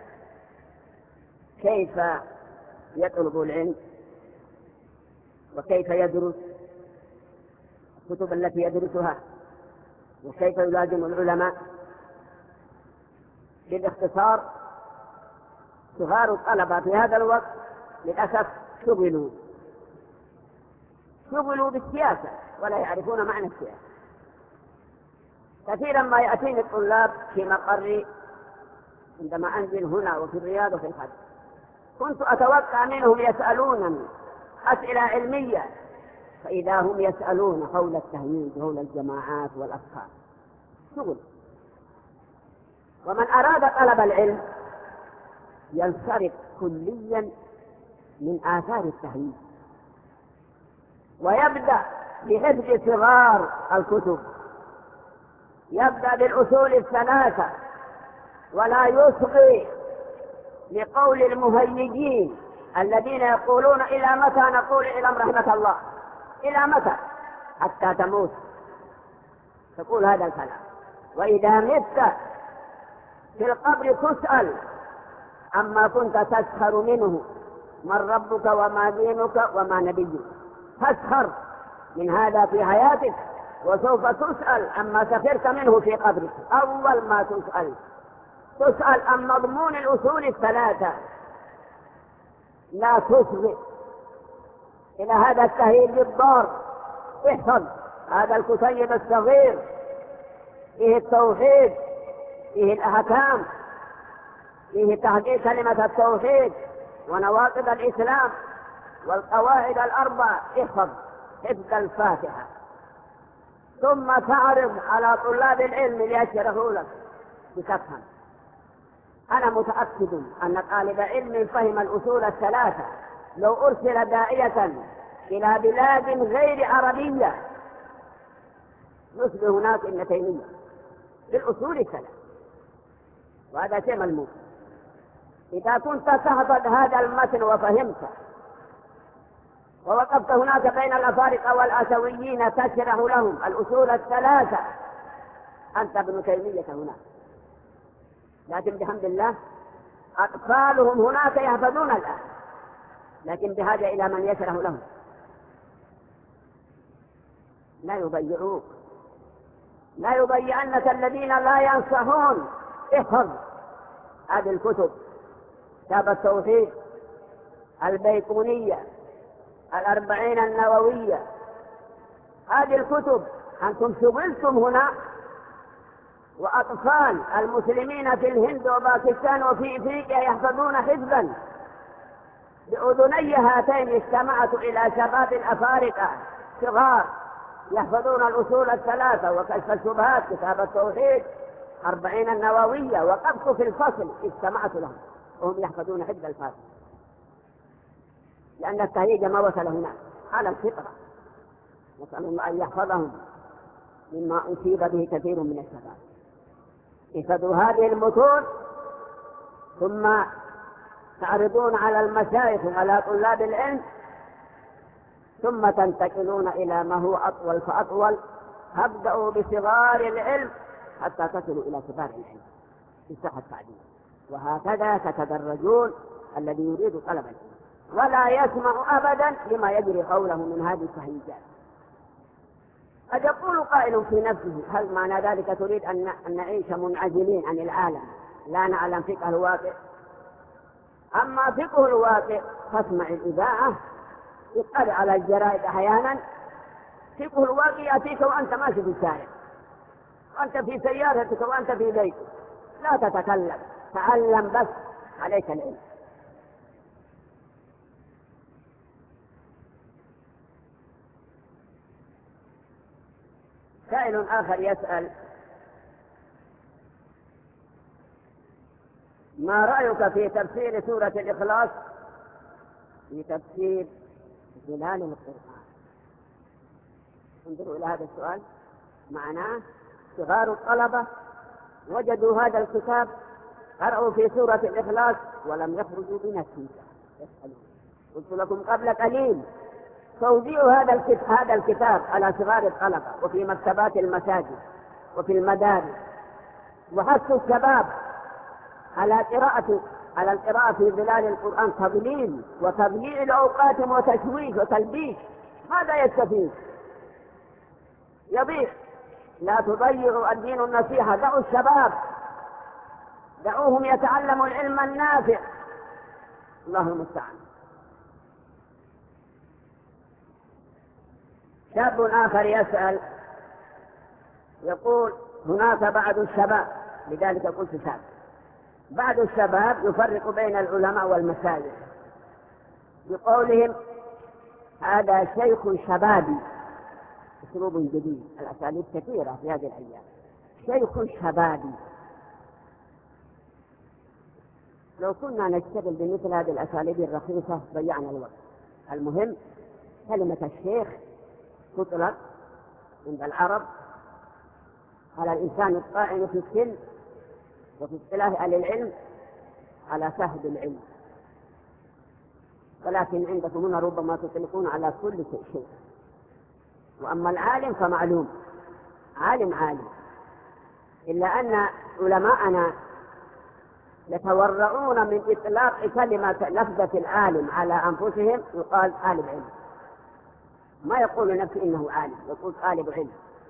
كيف يطلب العلم وكيف يدرس الكتب التي يدرسها وكيف يلازم العلماء. بالاختصار صغار الطلبة في هذا الوقت للأسف شغلوا شغلوا بالسياسة ولا يعرفون معنى السياسة. كثيرا ما يأتيني الطلاب في مقري عندما أنزل هنا وفي الرياض وفي الحج، كنت أتوقع منهم يسألونني أسئلة علمية، فإذا هم يسألون حول التهويد حول الجماعات والأفكار شغل. ومن أراد طلب العلم ينصرف كليا من آثار التهويد ويبدأ بحفظ صغار الكتب، يبدأ بالأصول الثلاثة ولا يصغي لقول المهيجين الذين يقولون إلى متى نقول إلى رحمة الله، إلى متى حتى تموت تقول هذا الكلام، وإذا مت في القبر تسأل عما كنت تسخر منه، من ربك وما دينك وما نبيك، تسخر من هذا في حياتك وسوف تسأل عما سخرت منه في قبرك. أول ما تسأل تسأل عن مضمون الأصول الثلاثة، لا تصغي إلى هذا التهيج الضار. احفظ هذا الكتيب الصغير فيه التوحيد، فيه الأحكام، فيه تحقيق كلمة التوحيد ونواقض الإسلام والقواعد الأربع. احفظ حفظ الفاتحة، ثم تعرض على طلاب العلم ليشرحوا لك بتفهم. أنا متأكد أن طالب علم فهم الأصول الثلاثة لو أرسل داعية إلى بلاد غير عربية يصبح هناك ابن تيمية بالأصول الثلاثة، وهذا شيء ملموس. إذا كنت تحفظ هذا المتن وفهمته ووقفت هناك بين الأفارقة والآسيويين تشرح لهم الأصول الثلاثة أنت ابن تيمية هناك. لكن بحمد الله أطفالهم هناك يحفظون الآن، لكن بحاجة إلى من يشرح لهم. لا يضيعوك، لا يضيعنك الذين لا ينصحون. احفظ هذه الكتب، كتاب التوحيد، البيقونية، الأربعين النووية، هذه الكتب. أنتم شغلتم هنا، وأطفال المسلمين في الهند وباكستان وفي إفريقيا يحفظون حفظا. بأذني هاتين استمعت إلى شباب الأفارقة صغار يحفظون الأصول الثلاثة وكشف الشبهات، كتاب التوحيد، أربعين النووية، وقفت في الفصل استمعت لهم وهم يحفظون حفظ الفاتحة، لأن التهيج ما وصل هناك على الفطرة. نسأل الله أن يحفظهم مما أصيب به كثير من الشباب. احفظوا هذه المتون ثم تعرضون على المشايخ وعلى طلاب العلم، ثم تنتقلون إلى ما هو أطول فأطول. تبدأوا بصغار العلم حتى تصلوا إلى كبار العلم في صحة التعليم، وهكذا تتدرجون الذي يريد طلب العلم ولا يسمع أبدا لما يجري قوله من هذه التهيجات. قد يقول قائل في نفسه هل معنى ذلك تريد أن نعيش منعزلين عن العالم لا نعلم فقه الواقع؟ أما فقه الواقع فاسمع الإذاعة، اطلع على الجرائد أحيانا. فقه الواقع يأتيك وأنت ماشي في الشارع، وأنت في سيارتك وأنت في بيتك، لا تتكلم، تعلم بس، عليك العلم. سائل آخر يسأل ما رأيك في تفسير سورة الإخلاص في تفسير ظلال القرآن؟ انظروا إلى هذا السؤال. معناه صغار الطلبة وجدوا هذا الكتاب، قرأوا في سورة الإخلاص ولم يخرجوا بنتيجة. يسألون. قلت لكم قبل قليل توزيع هذا الكتاب هذا الكتاب على صغار الطلبة وفي مكتبات المساجد وفي المدارس، وحث الشباب على قراءة على القراءة في ظلال القرآن تضليل وتضييع الأوقات وتشويش وتلبيس، ماذا يستفيد؟ يضيع. لا تضيعوا الدين النصيحة، دعوا الشباب، دعوهم يتعلموا العلم النافع. الله المستعان. شاب آخر يسأل يقول هناك بعض الشباب، لذلك قلت شاب، بعض الشباب يفرق بين العلماء والمشايخ بقولهم هذا شيخ شبابي، اسلوب جديد، الاساليب كثيره في هذه الايام، شيخ شبابي. لو كنا نشتغل بمثل هذه الاساليب الرخيصه ضيعنا الوقت. المهم كلمه الشيخ تطلق عند العرب على الانسان الطاعن في السن، وفي اصطلاح اهل العلم على صاحب العلم، ولكن عندكم هنا ربما تطلقون على كل شيء. واما العالم فمعلوم، عالم عالم، الا ان علماءنا يتورعون من اطلاق كلمه لفظه العالم على انفسهم، يقال طالب علم، ما يقول لنفسه انه عالم، يقول طالب علم.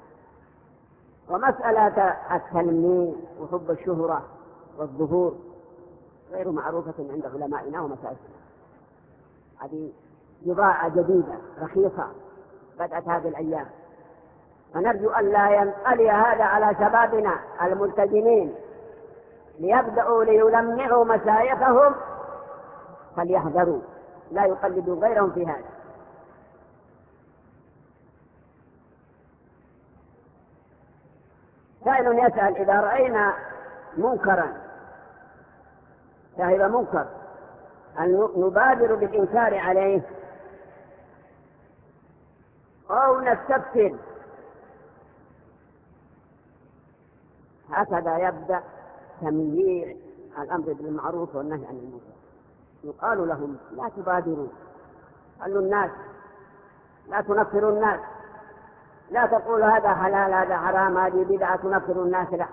ومساله التلميذ وحب الشهره والظهور غير معروفه عند علمائنا ومشايخنا، هذه بضاعه جديده رخيصه بدأت هذه الأيام، فنرجو أن لا ينقلي هذا على شبابنا الملتزمين ليبدأوا ليلمعوا مشايخهم، فليحذروا لا يقلدوا غيرهم في هذا. سائل يسأل إذا رأينا منكرا صاحب منكر أن نبادر بالإنكار عليه أو نستفسر؟ هكذا يبدأ تمييع الأمر بالمعروف والنهي عن المنكر. يقال لهم لا تبادروا، قالوا الناس، لا تنفروا الناس، لا تقول هذا حلال هذا حرام هذه بدعة تنفر الناس، لا.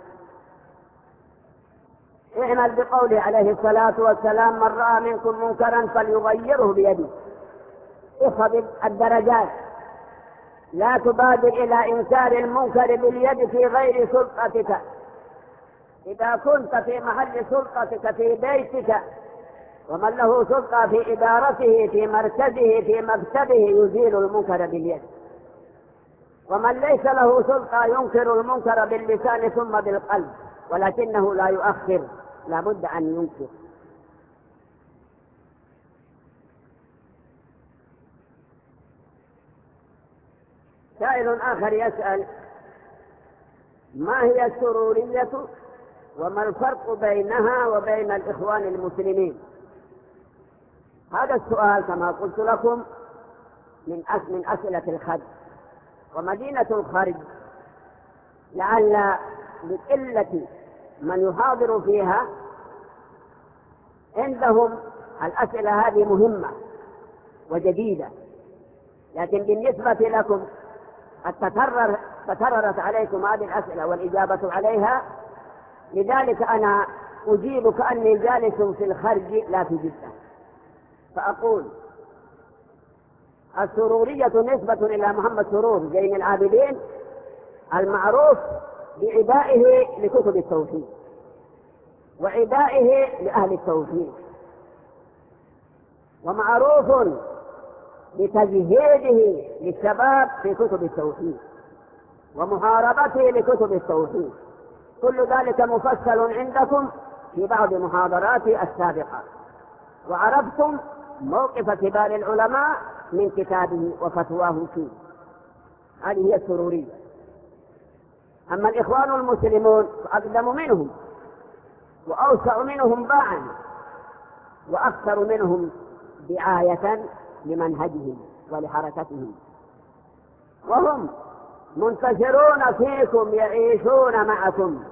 اعمل بقوله عليه الصلاة والسلام من رأى منكم منكرا فليغيره بيده. اخفض الدرجات، لا تبادر إلى إنكار المنكر باليد في غير سلطتك. إذا كنت في محل سلطتك في بيتك، ومن له سلطة في إدارته في مركزه في مكتبه يزيل المنكر باليد، ومن ليس له سلطة ينكر المنكر باللسان ثم بالقلب، ولكنه لا يؤخر، لا بد أن ينكر. سائل آخر يسأل ما هي السرورية وما الفرق بينها وبين الإخوان المسلمين؟ هذا السؤال كما قلت لكم من من أسئلة الخرج، ومدينة الخرج لعل لقلة من يحاضر فيها عندهم الأسئلة هذه مهمة وجديدة، لكن بالنسبة لكم قد تكرر تكررت عليكم هذه الأسئلة والإجابة عليها، لذلك أنا أجيب كأني جالس في الخرج لا في جدة. فأقول السرورية نسبة إلى محمد سرور زين العابدين المعروف بعدائه لكتب التوحيد وعدائه لأهل التوحيد، ومعروف بتجهيده للشباب في كتب التوحيد ومحاربته لكتب التوحيد. كل ذلك مفصل عندكم في بعض محاضراتي السابقة، وعرفتم موقف كبار العلماء من كتابه وفتواه فيه. هذه هي السرورية. أما الإخوان المسلمون فأقدم منهم وأوسع منهم باعا وأكثر منهم دعاية لمنهجهم ولحركتهم، وهم منتشرون فيكم يعيشون معكم،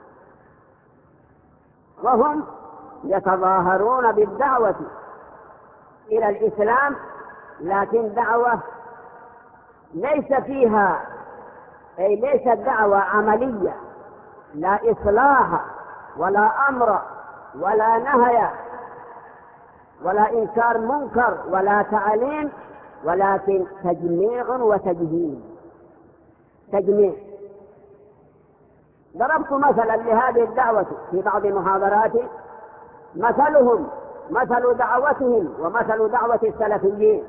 وهم يتظاهرون بالدعوة إلى الإسلام، لكن دعوة ليس فيها أي ليست دعوة عملية، لا إصلاح ولا أمر ولا نهي ولا إنكار منكر ولا تعليم، ولكن تجميع وتجهيل. تجميع. ضربت مثلا لهذه الدعوة في بعض محاضراتي، مثلهم مثل دعوتهم ومثل دعوة السلفيين.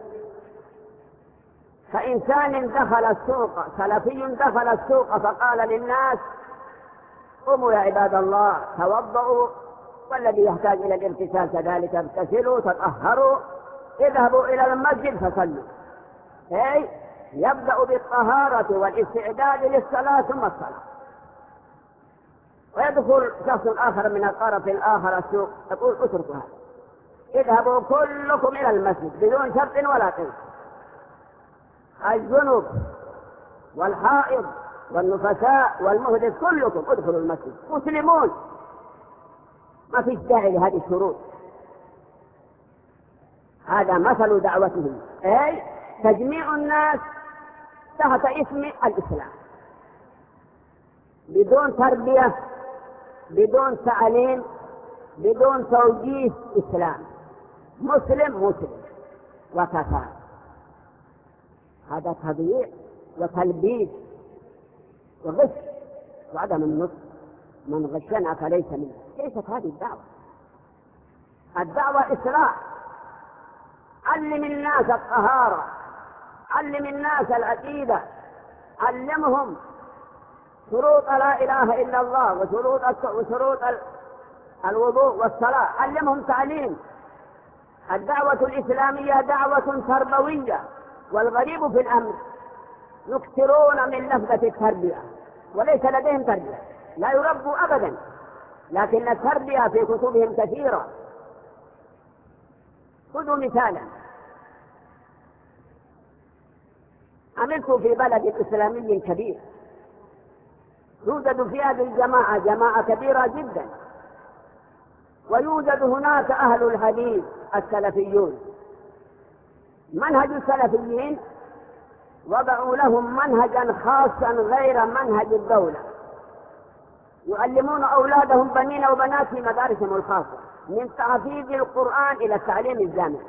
فإنسان دخل السوق، سلفي دخل السوق فقال للناس: قوموا يا عباد الله توضؤوا، والذي يحتاج إلى الاغتسال كذلك اغتسلوا تطهروا، اذهبوا إلى المسجد فصلوا. أي يبدأ بالطهارة والاستعداد للصلاة ثم الصلاة. ويدخل شخص آخر من الطرف الآخر السوق يقول: اتركوا هذا، اذهبوا كلكم إلى المسجد بدون شرط ولا قيد. الجنوب والحائض والنفساء والمهدث كلكم ادخلوا المسجد مسلمون، ما فيش داعي لهذه الشروط. هذا مثل دعوتهم، أي تجميع الناس تحت اسم الإسلام بدون تربية، بدون تعليم، بدون توجيه إسلام. مسلم مسلم وكفى. هذا تضييع وتلبيس وغش وعدم النصح. من غشنا فليس منه. كيف هذه الدعوة؟ الدعوة إسراء. علم الناس الطهارة، علم الناس العقيدة، علمهم شروط لا إله إلا الله وشروط وشروط الوضوء والصلاة، علمهم تعليم. الدعوة الإسلامية دعوة تربوية، والغريب في الأمر يكثرون من لفظة التربية وليس لديهم تربية، لا يربوا أبدا، لكن التربية في كتبهم كثيرة. خذوا مثالا: عملت في بلد إسلامي كبير، يوجد في هذه الجماعة جماعة كبيرة جدا، ويوجد هناك أهل الحديث السلفيون. منهج السلفيين وضعوا لهم منهجا خاصا غير منهج الدولة، يعلمون أولادهم بنين وبنات في مدارسهم الخاصة، من تحفيظ القرآن إلى التعليم الجامعي.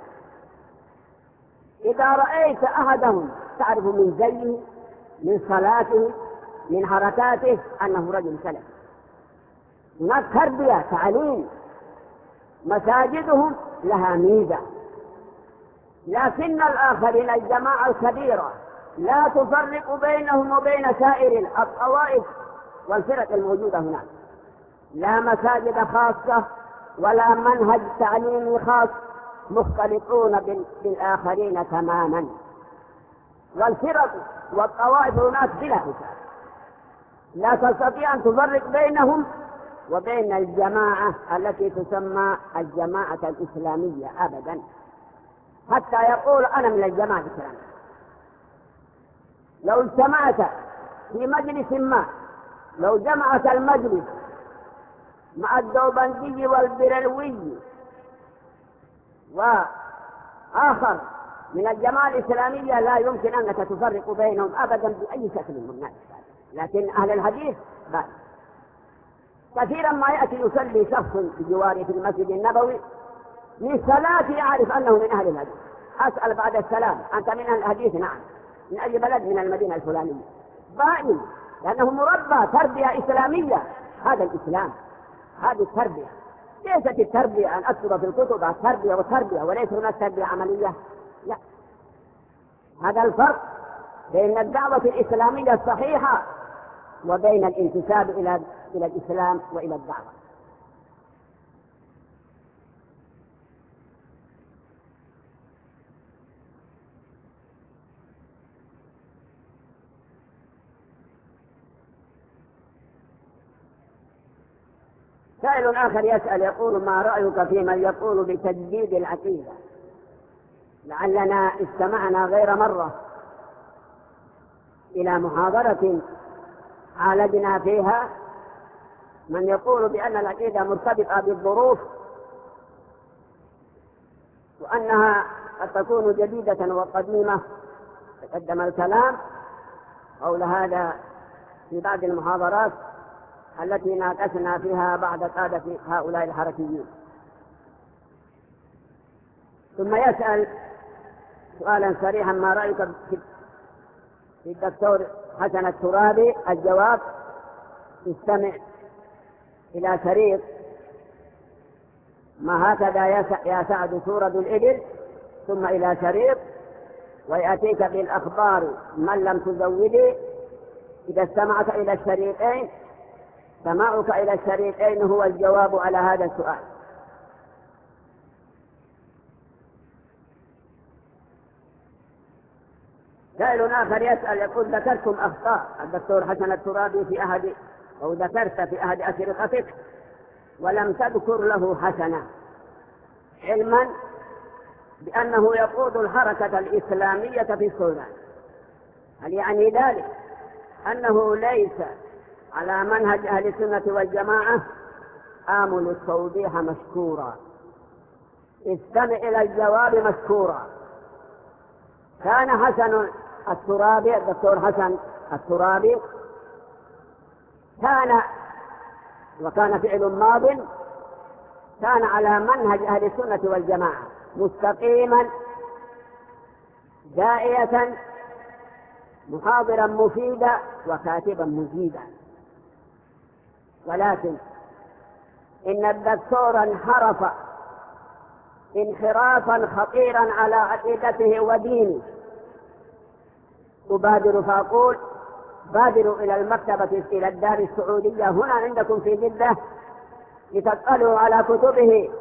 إذا رأيت أحدهم تعرف من زيه، من صلاته، من حركاته أنه رجل سلفي. هناك تربية، تعليم. مساجدهم لها ميزة، لكن الآخرين الجماعة الكبيرة لا تفرق بينهم وبين سائر الطوائف والفرق الموجودة هناك. لا مساجد خاصة ولا منهج تعليمي خاص، مختلطون بالآخرين تماما. والفرق والطوائف هناك بلا حساب، لا تستطيع أن تفرق بينهم وبين الجماعة التي تسمى الجماعة الإسلامية أبدا، حتى يقول أنا من الجماعة الإسلامية. لو اجتمعت في مجلس ما، لو جمعت المجلس مع الدوبندي والبرلوي وآخر من الجماعة الإسلامية لا يمكن أنك تفرق بينهم أبدا بأي شكل من الناس. لكن أهل الحديث بل كثيرا ما يأتي يصلي شخص بجواره في المسجد النبوي، من صلاته يعرف أنه من أهل الحديث. أسأل بعد السلام: أنت من أهل الحديث؟ نعم. من أي بلد؟ من المدينة الفلانية. ضائم، لأنه مربى تربية إسلامية. هذا الإسلام، هذه التربية. ليست التربية أن أكتب في الكتب التربية وتربية وليس هناك تربية عملية، لا. هذا الفرق بين الدعوة الإسلامية الصحيحة وبين الانتساب إلى إلى الإسلام وإلى الدعوة. سائل آخر يسأل يقول: ما رأيك في من يقول بتجديد العقيدة؟ لعلنا استمعنا غير مرة إلى محاضرة عالجنا فيها من يقول بأن العقيدة مرتبطة بالظروف، وأنها قد تكون جديدة وقديمة. تقدم الكلام حول هذا في بعض المحاضرات. التي ناقشنا فيها بعض قادة هؤلاء الحركيين. ثم يسأل سؤالا صريحا: ما رأيك في الدكتور حسن الترابي؟ الجواب: استمع إلى شريط ما هكذا يا سعد تورد الإبل، ثم إلى شريط ويأتيك بالأخبار من لم تزودي. إذا استمعت إلى الشريطين، سماعك إلى الشريطين هو الجواب على هذا السؤال. سائل آخر يسأل يقول: ذكرتم أخطاء الدكتور حسن الترابي في أحد أو ذكرت في أحد أشرطتك ولم تذكر له حسنة، علما بأنه يقود الحركة الإسلامية في السودان. هل يعني ذلك أنه ليس على منهج أهل السنة والجماعة؟ آمل التوضيح مشكورا. استمع إلى الجواب مشكورا. كان حسن الترابي، الدكتور حسن الترابي، كان وكان فعل ماض، كان على منهج أهل السنة والجماعة، مستقيما، داعية، محاضرا مفيدا، وكاتبا مجيدا. ولكن إن الدكتور انحرف انحرافا خطيرا على عقيدته ودينه. أبادر فأقول: بادروا إلى المكتبة، إلى الدار السعودية هنا عندكم في جدة، لتطلعوا على كتبه،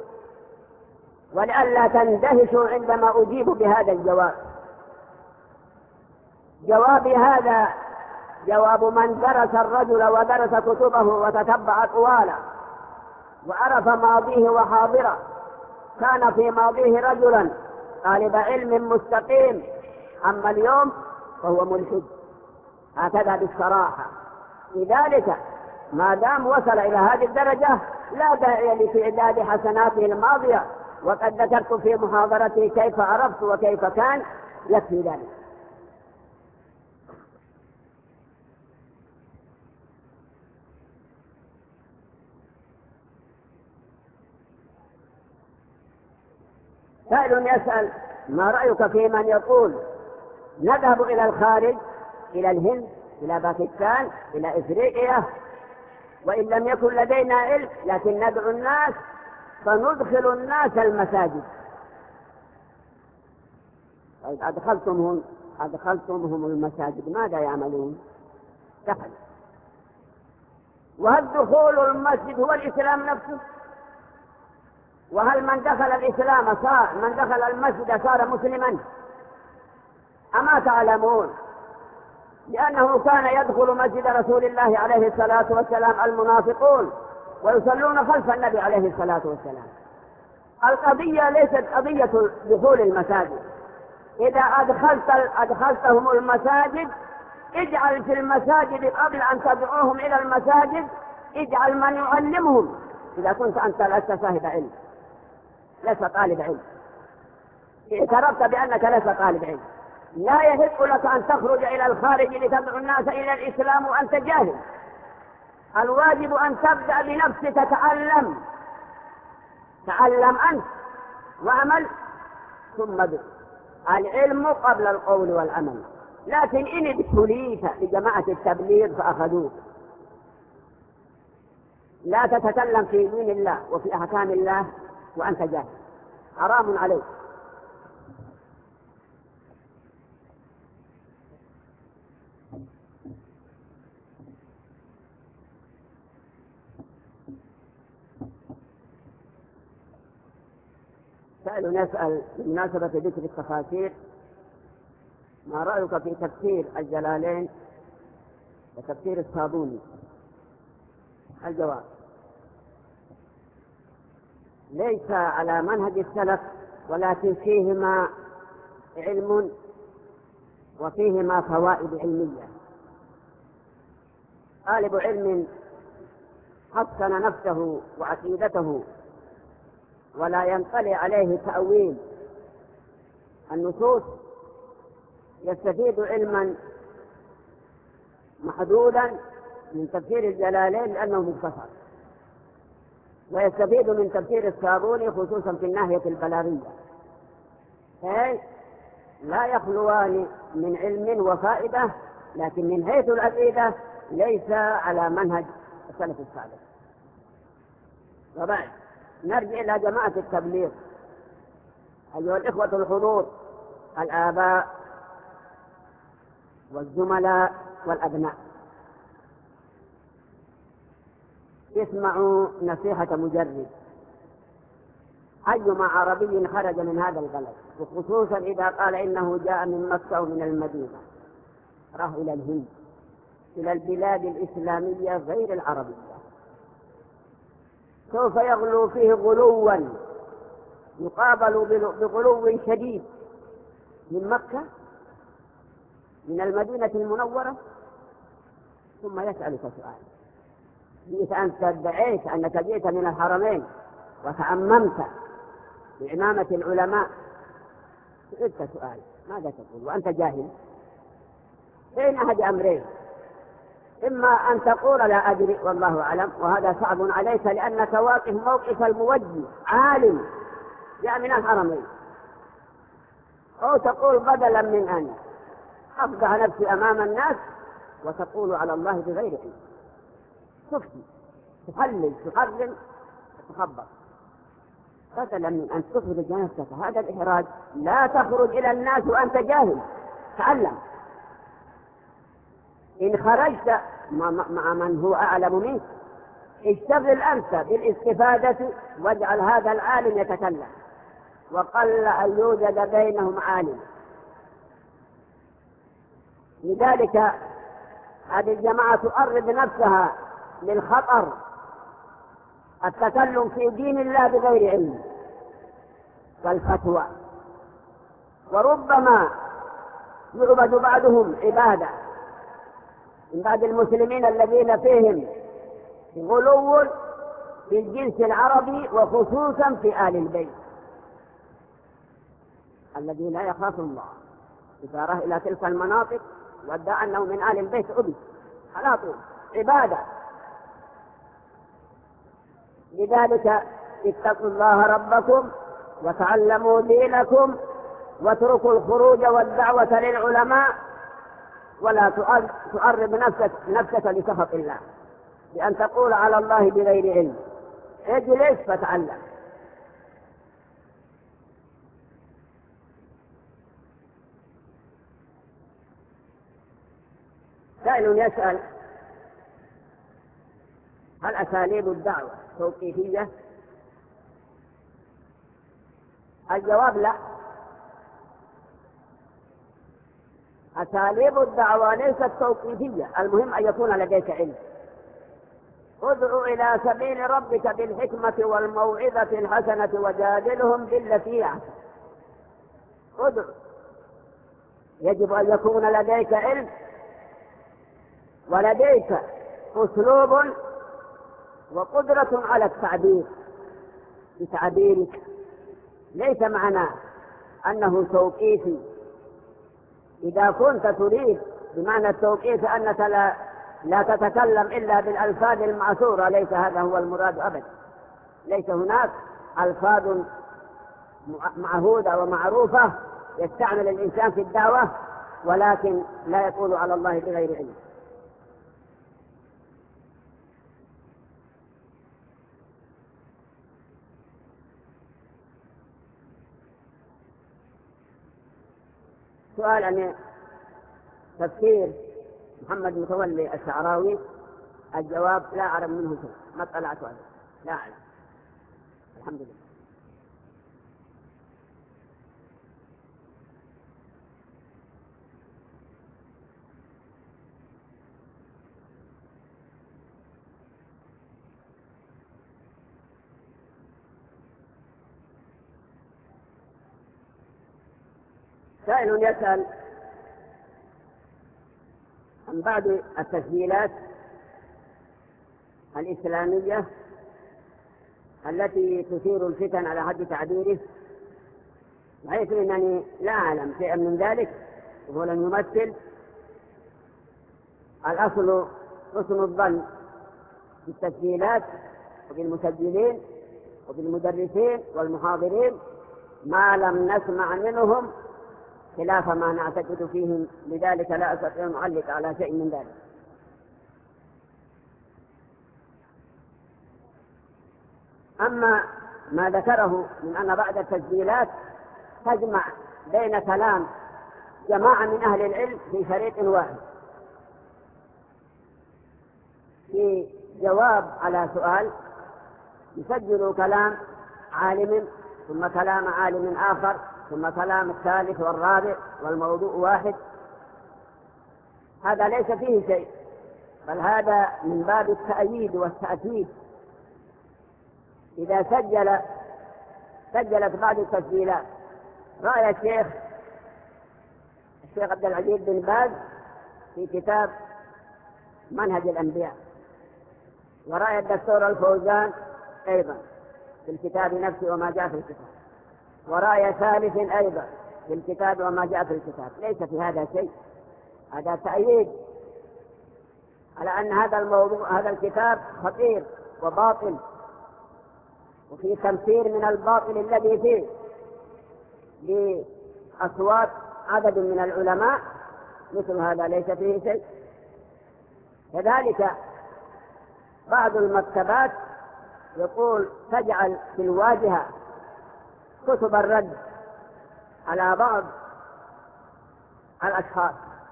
ولئلا تندهشوا عندما أجيب بهذا الجواب. جوابي هذا جواب من درس الرجل ودرس كتبه وتتبع أقواله وعرف ماضيه وحاضره. كان في ماضيه رجلا طالب علم مستقيم، أما اليوم فهو ملحد، هكذا بالصراحة. لذلك ما دام وصل إلى هذه الدرجة لا داعي لتعداد حسناته الماضية، وقد ذكرت في محاضرتي كيف عرفت وكيف كان، يكفي ذلك. سائل يسأل: ما رأيك في من يقول نذهب إلى الخارج، إلى الهند، إلى باكستان، إلى إفريقيا، وإن لم يكن لدينا علم لكن ندعو الناس فندخل الناس المساجد. أدخلتمهم أدخلتمهم المساجد ماذا يعملون؟ دخل. وهل دخول المسجد هو الإسلام نفسه؟ وهل من دخل الإسلام صار من دخل المسجد صار مسلما؟ أما تعلمون لأنه كان يدخل مسجد رسول الله عليه الصلاة والسلام المنافقون ويصلون خلف النبي عليه الصلاة والسلام. القضية ليست قضية دخول المساجد. إذا أدخلت أدخلتهم المساجد، اجعل في المساجد قبل أن تدعوهم إلى المساجد اجعل من يعلمهم. إذا كنت أنت لست صاحب علم، لست طالب علم، اعترفت بأنك لست طالب علم، لا يحق لك أن تخرج إلى الخارج لتدعو الناس إلى الإسلام وأنت جاهل. الواجب أن تبدأ بنفسك، تعلم تعلم أنت وعمل ثم ادعو. العلم قبل القول والعمل. لكن إن ابتليت بجماعة التبليغ فأخذوك. لا تتكلم في دين الله وفي أحكام الله وأنت جاهل، حرام عليك. سائل يسأل بمناسبة ذكر التفاسير: ما رأيك في تفسير الجلالين وتفسير الصابوني؟ الجواب: ليس على منهج السلف، ولكن فيهما علم وفيهما فوائد علمية. طالب علم حسن نفسه وعقيدته ولا ينطلي عليه تأويل النصوص يستفيد علما محدودا من تفسير الجلالين لأنه مختصر، ويستفيد من تفسير الصابوني خصوصا في الناحية البلاغية، أي لا يخلوان من علم وفائدة، لكن من حيث العقيدة ليس على منهج السلف الصالح. وبعد نرجع إلى جماعة التبليغ. أيها الإخوة الحضور، الآباء والزملاء والأبناء، اسمعوا نصيحة مجرد. أيما عربي خرج من هذا البلد، وخصوصا إذا قال إنه جاء من مكة ومن المدينة، راح إلى الهند، إلى البلاد الإسلامية غير العربية، سوف يغلو فيه غلوا يقابل بغلو شديد من مكة، من المدينة المنورة، ثم يسألك سؤال. جئت أنت ادعيت أنك جئت من الحرمين وتعممت بإمامة العلماء، سألت سؤال ماذا تقول وأنت جاهل؟ بين أحد أمرين، إما أن تقول لا أدري والله أعلم، وهذا صعب عليك لأنك واقف موقف الموجه عالم جاء من الحرمين، أو تقول بدلا من أن أفضح نفسي أمام الناس وتقول على الله بغير علم، تفتي تحلل تحرم تخبر، بدلا من أن تخرج نفسك هذا الإحراج. لا تخرج إلى الناس وأنت جاهل، تعلم. إن خرجت مع من هو أعلم منك اشتغل أنت بالاستفادة، واجعل هذا العالم يتكلم، وقل أن يوجد بينهم عالم. لذلك هذه الجماعة تؤرد نفسها للخطر، التكلم في دين الله بغير علم والفتوى، وربما يعبد بعضهم عبادة من بعض المسلمين الذين فيهم غلو في الجنس العربي، وخصوصا في آل البيت الذي لا يخاف الله، إذا راه إلى تلك المناطق وادعى أنه من آل البيت عبد خلاص عبادة. لذلك اتقوا الله ربكم وتعلموا دينكم، واتركوا الخروج والدعوة للعلماء، ولا تعرض نفسك, نفسك لسخط الله بأن تقول على الله بغير علم. اجلس فتعلم. سائل يسأل: هل أساليب الدعوة توقيفية؟ الجواب لا، أساليب الدعوة ليست توقيفية، المهم أن يكون لديك علم. ادع إلى سبيل ربك بالحكمة والموعظة الحسنة وجادلهم بالتي أحسن. ادع، يجب أن يكون لديك علم ولديك أسلوب وقدرة على التعبير بتعبيرك. ليس معناه أنه توقيفي. إذا كنت تريد بمعنى التوقيف أنك لا, لا تتكلم إلا بالألفاظ المعثورة، ليس هذا هو المراد أبدا. ليس هناك ألفاظ معهودة ومعروفة يستعمل الإنسان في الدعوة، ولكن لا يقول على الله بغير علم. سؤال عن تفسير محمد متولي الشعراوي. الجواب: لا أعلم منه شيء، ما اطلعت عليه، لا أعلم، الحمد لله. سائل يسأل عن بعض التسجيلات الإسلامية التي تثير الفتن على حد تعبيره، بحيث أنني لا أعلم شيئا من ذلك وهو لم يمثل. الأصل حسن الظن بالتسجيلات وبالمسجلين وبالمدرسين والمحاضرين ما لم نسمع منهم خلاف ما نعتقد فيهم، لذلك لا أستطيع أن أعلق على شيء من ذلك. أما ما ذكره من أن بعد التسجيلات تجمع بين كلام جماعة من أهل العلم في شريط واحد في جواب على سؤال، يسجل كلام عالم ثم كلام عالم آخر ثم كلام الثالث والرابع والموضوع واحد، هذا ليس فيه شيء، بل هذا من باب التأييد والتأكيد. إذا سجل سجلت بعض التسجيلات رأي الشيخ الشيخ عبد العزيز بن باز في كتاب منهج الأنبياء، ورأي الدكتور الفوزان أيضا في الكتاب نفسه وما جاء في الكتاب، ورأي ثالث أيضا في الكتاب وما جاء في الكتاب، ليس في هذا شيء، هذا تأييد على أن هذا الموضوع هذا الكتاب خطير وباطل، وفي تمثيل من الباطل الذي فيه لأصوات عدد من العلماء، مثل هذا ليس فيه شيء. كذلك بعض المكتبات يقول تجعل في الواجهة كتب الرد على بعض الأشخاص،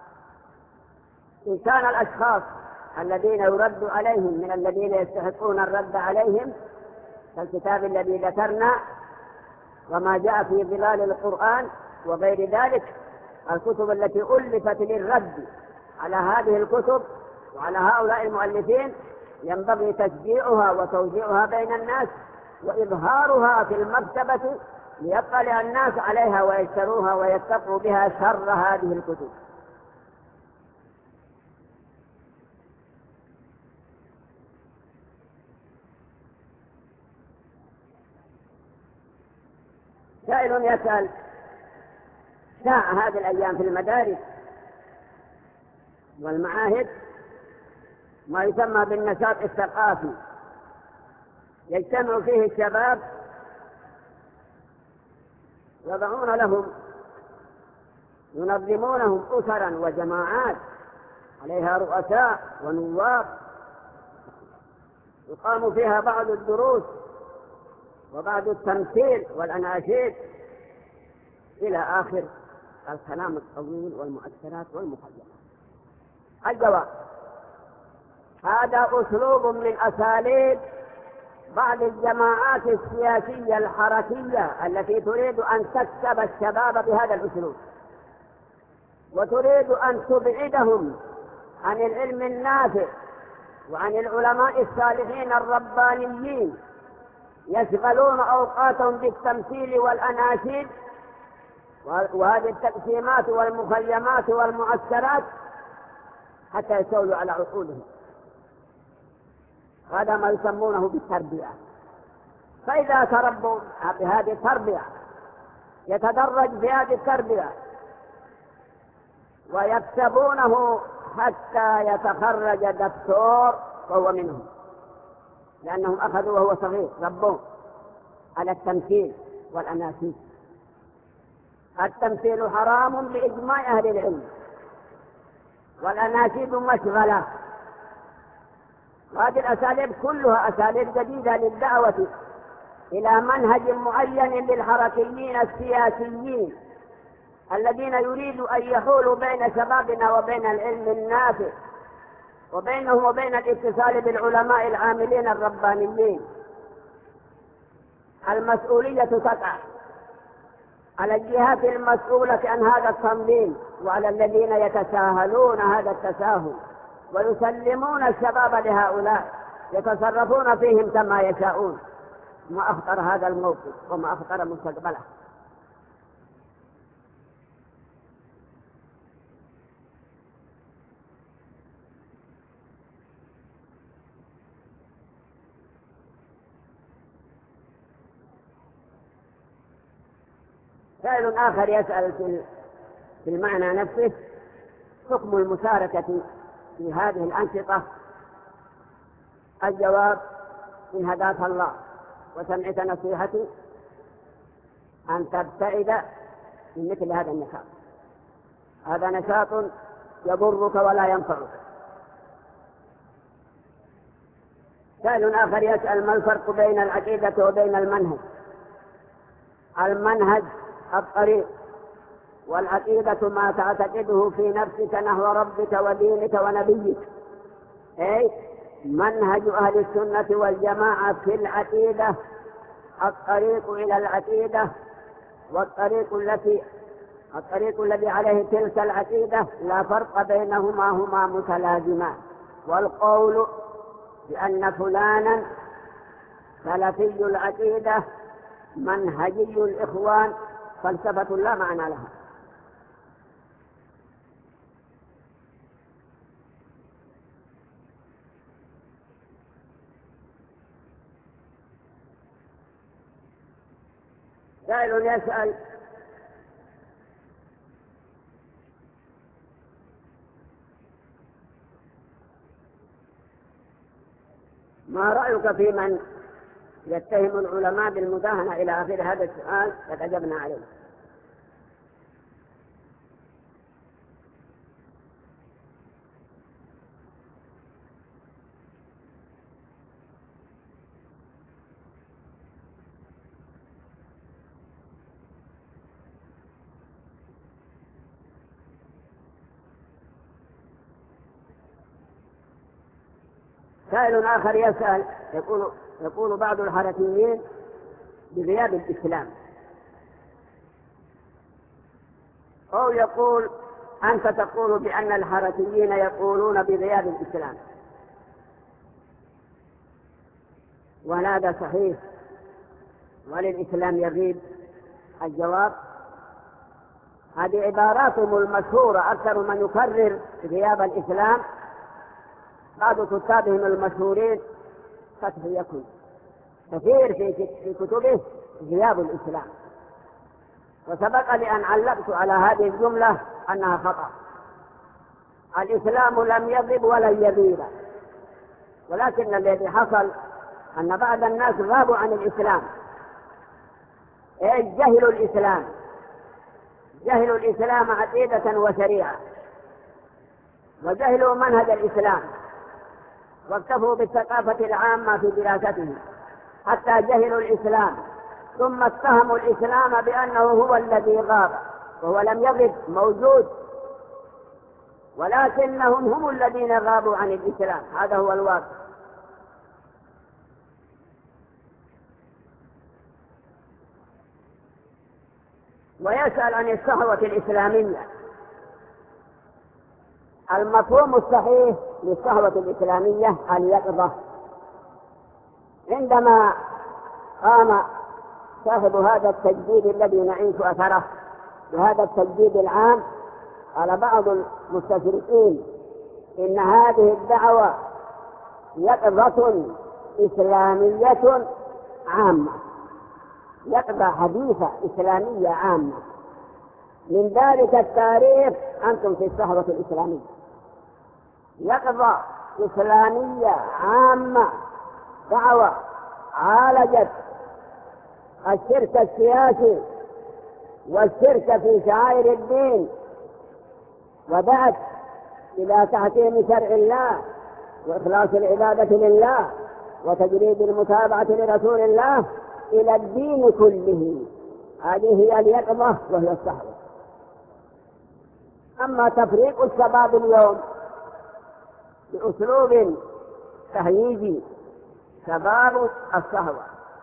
إن كان الأشخاص الذين يرد عليهم من الذين يستحقون الرد عليهم كالكتاب الذي ذكرنا وما جاء في ظلال القرآن وغير ذلك، الكتب التي ألفت للرد على هذه الكتب وعلى هؤلاء المؤلفين ينبغي تشجيعها وتوزيعها بين الناس وإظهارها في المكتبة ليطلع الناس عليها ويشتروها ويتقوا بها شر هذه الكتب. سائل يسأل: شاع هذه الأيام في المدارس والمعاهد ما يسمى بالنشاط الثقافي، يجتمع فيه الشباب يضعون لهم ينظمونهم أسرا وجماعات عليها رؤساء ونواب، يقام فيها بعض الدروس وبعض التمثيل والأناشيد إلى آخر الكلام الطويل والمؤثرات والمخيمات. الجواب: هذا أسلوب من أساليب بعض الجماعات السياسية الحركية التي تريد أن تكسب الشباب بهذا الأسلوب، وتريد أن تبعدهم عن العلم النافع وعن العلماء الصالحين الربانيين، يشغلون أوقاتهم بالتمثيل والأناشيد وهذه التقسيمات والمخيمات والمعسكرات حتى يستولوا على عقولهم. هذا ما يسمونه بالتربية. فإذا تربوا بهذه التربية يتدرج في هذه التربية ويكسبونه حتى يتخرج دكتور وهو منهم، لأنهم أخذوا وهو صغير ربوه على التمثيل والأناشيد. التمثيل حرام بإجماع أهل العلم، والأناشيد مشغلة. هذه الأساليب كلها أساليب جديدة للدعوة إلى منهج معين للحركيين السياسيين الذين يريدوا أن يحولوا بين شبابنا وبين العلم النافع وبينهم وبين الاتصال بالعلماء العاملين الربانيين. المسؤولية تقع على الجهات المسؤولة عن هذا التنظيم وعلى الذين يتساهلون هذا التساهل ويسلمون الشباب لهؤلاء يتصرفون فيهم كما يشاءون. ما أخطر هذا الموقف وما أخطر مستقبله. سائل آخر يسأل في المعنى نفسه: حكم المشاركة في هذه الأنشطة الجواب إن هداك الله وسمعت نصيحتي أن تبتعد من مثل هذا النشاط. هذا نشاط يضرك ولا ينفعك. سائل آخر يسأل: ما الفرق بين العقيدة وبين المنهج؟ المنهج الطريق، والعقيدة ما تعتقده في نفسك نحو ربك ودينك ونبيك. أي منهج أهل السنة والجماعة في العقيدة الطريق إلى العقيدة، والطريق التي الطريق الذي عليه تلك العقيدة لا فرق بينهما، هما متلازمان. والقول بأن فلانا سلفي العقيدة منهجي الإخوان فلسفة لا معنى لها. سائل يسأل: ما رأيك في من يتهم العلماء بالمداهنة إلى آخر هذا السؤال؟ قد أجبنا عليه. سائل آخر يسأل يقول, يقول بعض الحركيين بغياب الإسلام، أو يقول أنت تقول بأن الحركيين يقولون بغياب الإسلام، وهذا صحيح وللإسلام يغيب. الجواب: هذه عباراتهم المشهورة. أكثر من يكرر غياب الإسلام بعض كتابهم المشهورين فتح يكون كثير في كتبه غياب الإسلام، وسبق لي أن علقت على هذه الجملة أنها خطأ. الإسلام لم يغب ولن يغيب، ولكن الذي حصل أن بعض الناس غابوا عن الإسلام، أي جهلوا الإسلام، جهلوا الإسلام عقيدة وشريعة، وجهلوا منهج الإسلام، واكتفوا بالثقافة العامة في دراسته حتى جهلوا الإسلام، ثم اتهموا الإسلام بأنه هو الذي غاب، وهو لم يغب، موجود، ولكنهم هم الذين غابوا عن الإسلام. هذا هو الواقع. ويسأل عن الصحوة الإسلامية. المفهوم الصحيح للصحوة الإسلامية اليقظة. عندما قام صاحب هذا التجديد الذي نعيش أثره بهذا التجديد العام، على بعض المستشرقين إن هذه الدعوة يقظة إسلامية عامة، يقظة حديثة إسلامية عامة. من ذلك التاريخ أنتم في الصحوة الإسلامية، يقظة إسلامية عامة، دعوة عالجت الشرك السياسي والشرك في شعائر الدين، ودعت إلى تحكيم شرع الله وإخلاص العبادة لله وتجريد المتابعة لرسول الله إلى الدين كله. هذه هي اليقظة وهي الصحوة. أما تفريق الشباب اليوم بأسلوب تهييجي، شباب الصهوة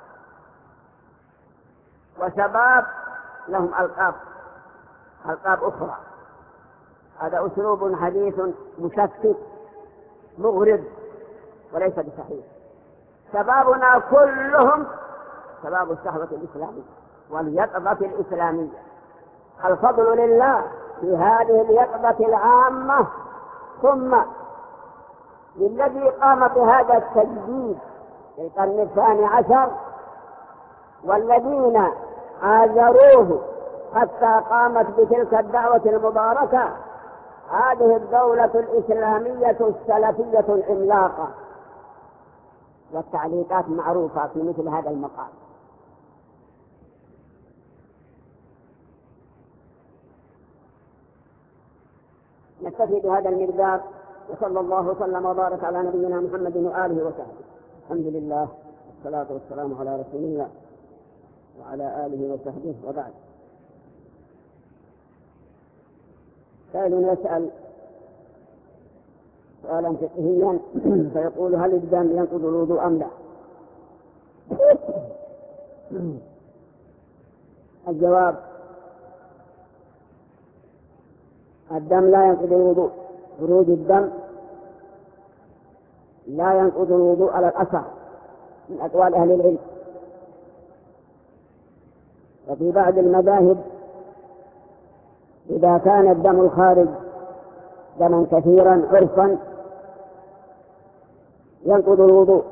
وشباب لهم ألقاب ألقاب أخرى، هذا أسلوب حديث مشتت مغرض وليس بصحيح. شبابنا كلهم شباب الصهوة الإسلامية واليقظة الإسلامية. الفضل لله في هذه اليقظة العامة، ثم للذي قام بهذا التجديد في القرن الثاني عشر والذين عازروه حتى قامت بتلك الدعوة المباركة، هذه الدولة الإسلامية السلفية العملاقة والتعليقات معروفة في مثل هذا المقام. نكتفي بهذا المقدار، وصلى الله وسلم وبارك على نبينا محمد وآله وصحبه. الحمد لله والصلاة والسلام على رسول الله وعلى آله وصحبه، وبعد. سائل يسأل سؤالا فقهيا فيقول: هل الدم ينقض الوضوء أم لا؟ الجواب: الدم لا ينقض الوضوء. خروج الدم لا ينقض الوضوء على الأصح من أقوال أهل العلم. وفي بعض المذاهب إذا كان الدم الخارج دما كثيرا عرفا ينقض الوضوء،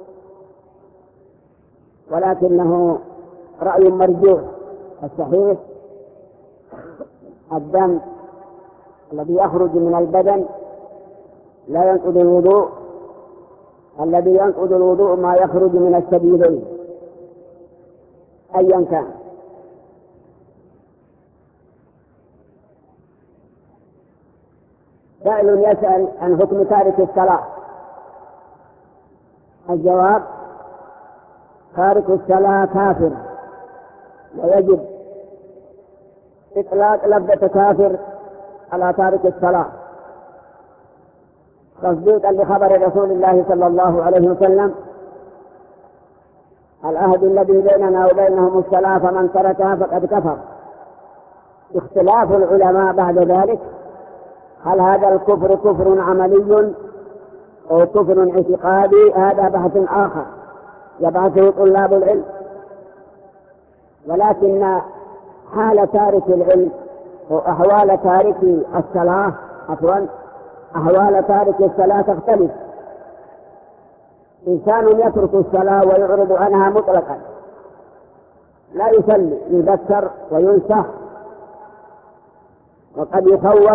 ولكنه رأي مرجوح. الصحيح الدم الذي يخرج من البدن لا ينقض الوضوء، الذي ينقض الوضوء ما يخرج من السبيلين أيا كان. سائل يسأل عن حكم تارك الصلاة. الجواب: تارك الصلاة كافر، ويجب إطلاق لفظة كافر على تارك الصلاة تصديقا لخبر رسول الله صلى الله عليه وسلم: العهد الذي بيننا وبينهم الصلاة فمن تركها فقد كفر. اختلاف العلماء بعد ذلك: هل هذا الكفر كفر عملي أو كفر اعتقادي؟ هذا بحث آخر يبحثه طلاب العلم. ولكن حال تارك العلم وأحوال تارك الصلاة عفوا أحوال تارك الصلاة تختلف. إنسان يترك الصلاة ويعرض عنها مطلقا، لا يصلي، يذكر وينصح وقد يخوف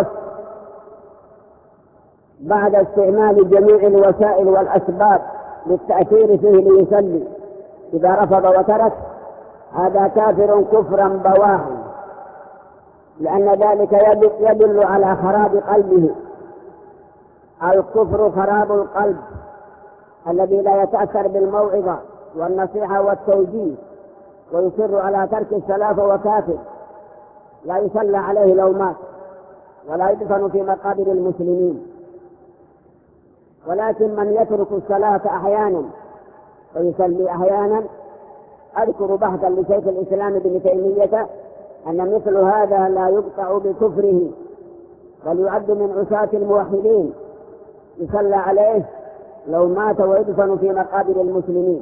بعد استعمال جميع الوسائل والأسباب للتأثير فيه ليصلي. إذا رفض وترك هذا كافر كفرا بواحا، لأن ذلك يدل على خراب قلبه. الكفر خراب القلب الذي لا يتأثر بالموعظة والنصيحة والتوجيه ويصر على ترك الصلاة فهو كافر، لا يصلى عليه لو مات ولا يدفن في مقابر المسلمين. ولكن من يترك الصلاة أحيانا ويصلي أحيانا، أذكر بحثا لشيخ الإسلام ابن تيمية أن مثل هذا لا يقطع بكفره بل يعد من عصاة الموحدين، يصلى عليه لو مات ويدفن في مقابر المسلمين.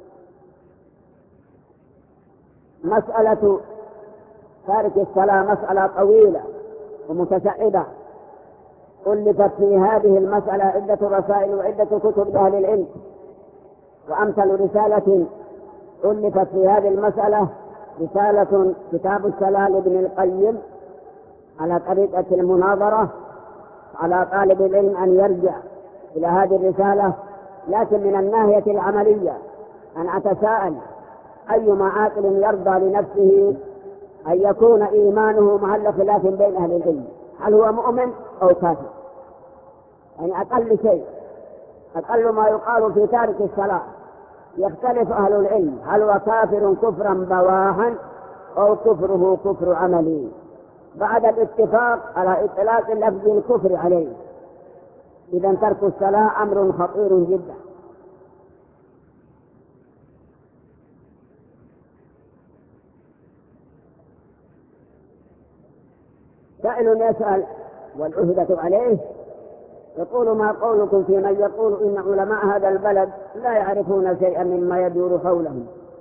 مسألة تارك الصلاة مسألة طويلة ومتشعبة، ألفت في هذه المسألة عدة رسائل وعدة كتب أهل العلم. وأمثل رسالة ألفت في هذه المسألة رسالة كتاب الصلاة لابن القيم على طريقة المناظرة. على طالب العلم أن يرجع إلى هذه الرسالة، لكن من الناحية العملية أن أتساءل: أيما عاقل يرضى لنفسه أن يكون إيمانه محل خلاف بين أهل العلم؟ هل هو مؤمن أو كافر؟ يعني أقل شيء، أقل ما يقال في تارك الصلاة يختلف أهل العلم: هل هو كافر كفرا بواحا أو كفره كفر عملي، بعد الاتفاق على إطلاق لفظ الكفر عليه. إذا ترك الصلاة أمر خطير جدا. سائل يسأل والعهدة عليه، يقول: ما قولكم في من يقول إن علماء هذا البلد لا يعرفون شيئا مما يدور حولهم،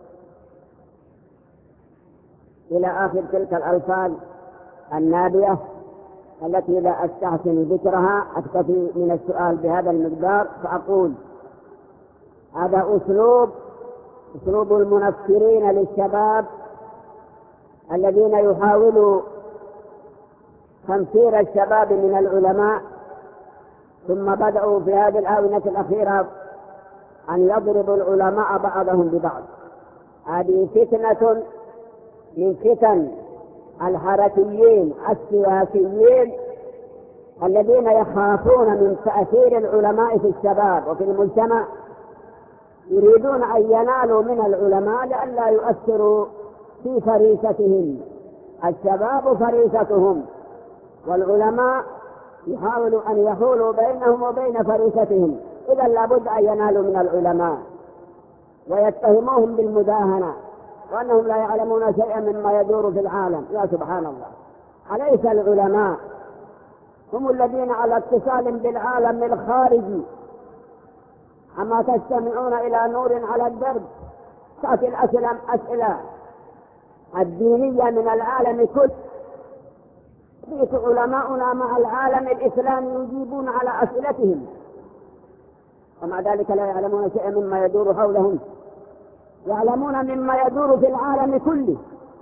إلى آخر تلك الألفاظ النابية التي لا أستحسن ذكرها. أكتفي من السؤال بهذا المقدار فأقول: هذا أسلوب أسلوب المنفرين للشباب الذين يحاولوا تنفير الشباب من العلماء، ثم بدأوا في هذه الآونة الأخيرة أن يضربوا العلماء بعضهم ببعض. هذه فتنة من فتن الحركيين السياسيين الذين يخافون من تأثير العلماء في الشباب وفي المجتمع، يريدون أن ينالوا من العلماء لئلا يؤثروا في فريستهم. الشباب فريستهم، والعلماء يحاولوا أن يحولوا بينهم وبين فريستهم، إذا لابد أن ينالوا من العلماء ويتهموهم بالمداهنة وأنهم لا يعلمون شيئا مما يدور في العالم. يا سبحان الله، أليس العلماء هم الذين على اتصال بالعالم الخارجي؟ أما تستمعون إلى نور على الدرب تأتي الأسئلة أسئلة الدينية من العالم كله، بيت علماؤنا مع العالم الإسلامي يجيبون على أسئلتهم، ومع ذلك لا يعلمون شيئا مما يدور حولهم، يعلمون مما يدور في العالم كله.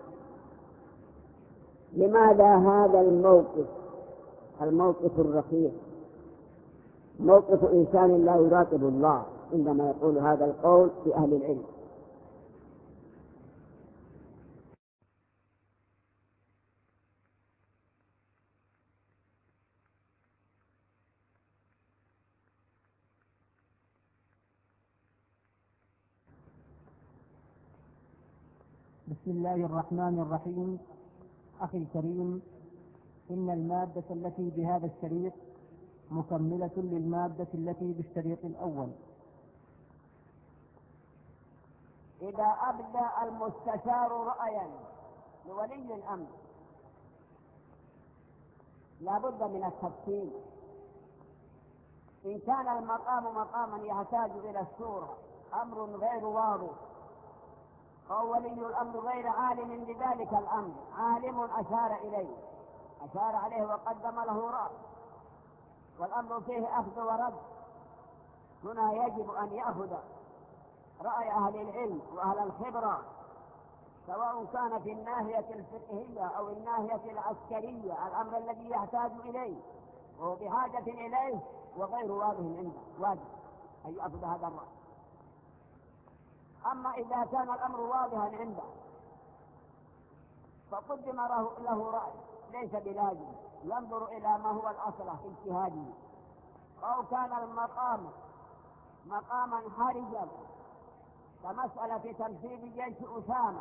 لماذا هذا الموقف الموقف الرقيق، موقف إنسان لا يراقب الله عندما يقول هذا القول في أهل العلم؟ بسم الله الرحمن الرحيم. أخي الكريم، إن المادة التي بهذا الشريط مكملة للمادة التي بالشريط الأول. إذا أبدى المستشار رأيا لولي الأمر لا بد من التفصيل. إن كان المقام مقاما يحتاج إلى الصورة، أمر غير واضح، أو ولي الأمر غير عالم بذلك الأمر، عالم أشار إليه أشار عليه وقدم له رأي، والأمر فيه أخذ ورد، هنا يجب أن يأخذ رأي أهل العلم وأهل الخبرة، سواء كان في الناحية الفقهية أو الناحية العسكرية، الأمر الذي يحتاج إليه وهو بحاجة إليه وغير واضح عنده، واجب أن يأخذ هذا الرأي. أما إذا كان الأمر واضحا عنده فقدم له رأي ليس بلازم، ينظر إلى ما هو الأصل في اجتهاده، أو كان المقام مقاما حرجا كمسألة تنفيذ جيش أسامة،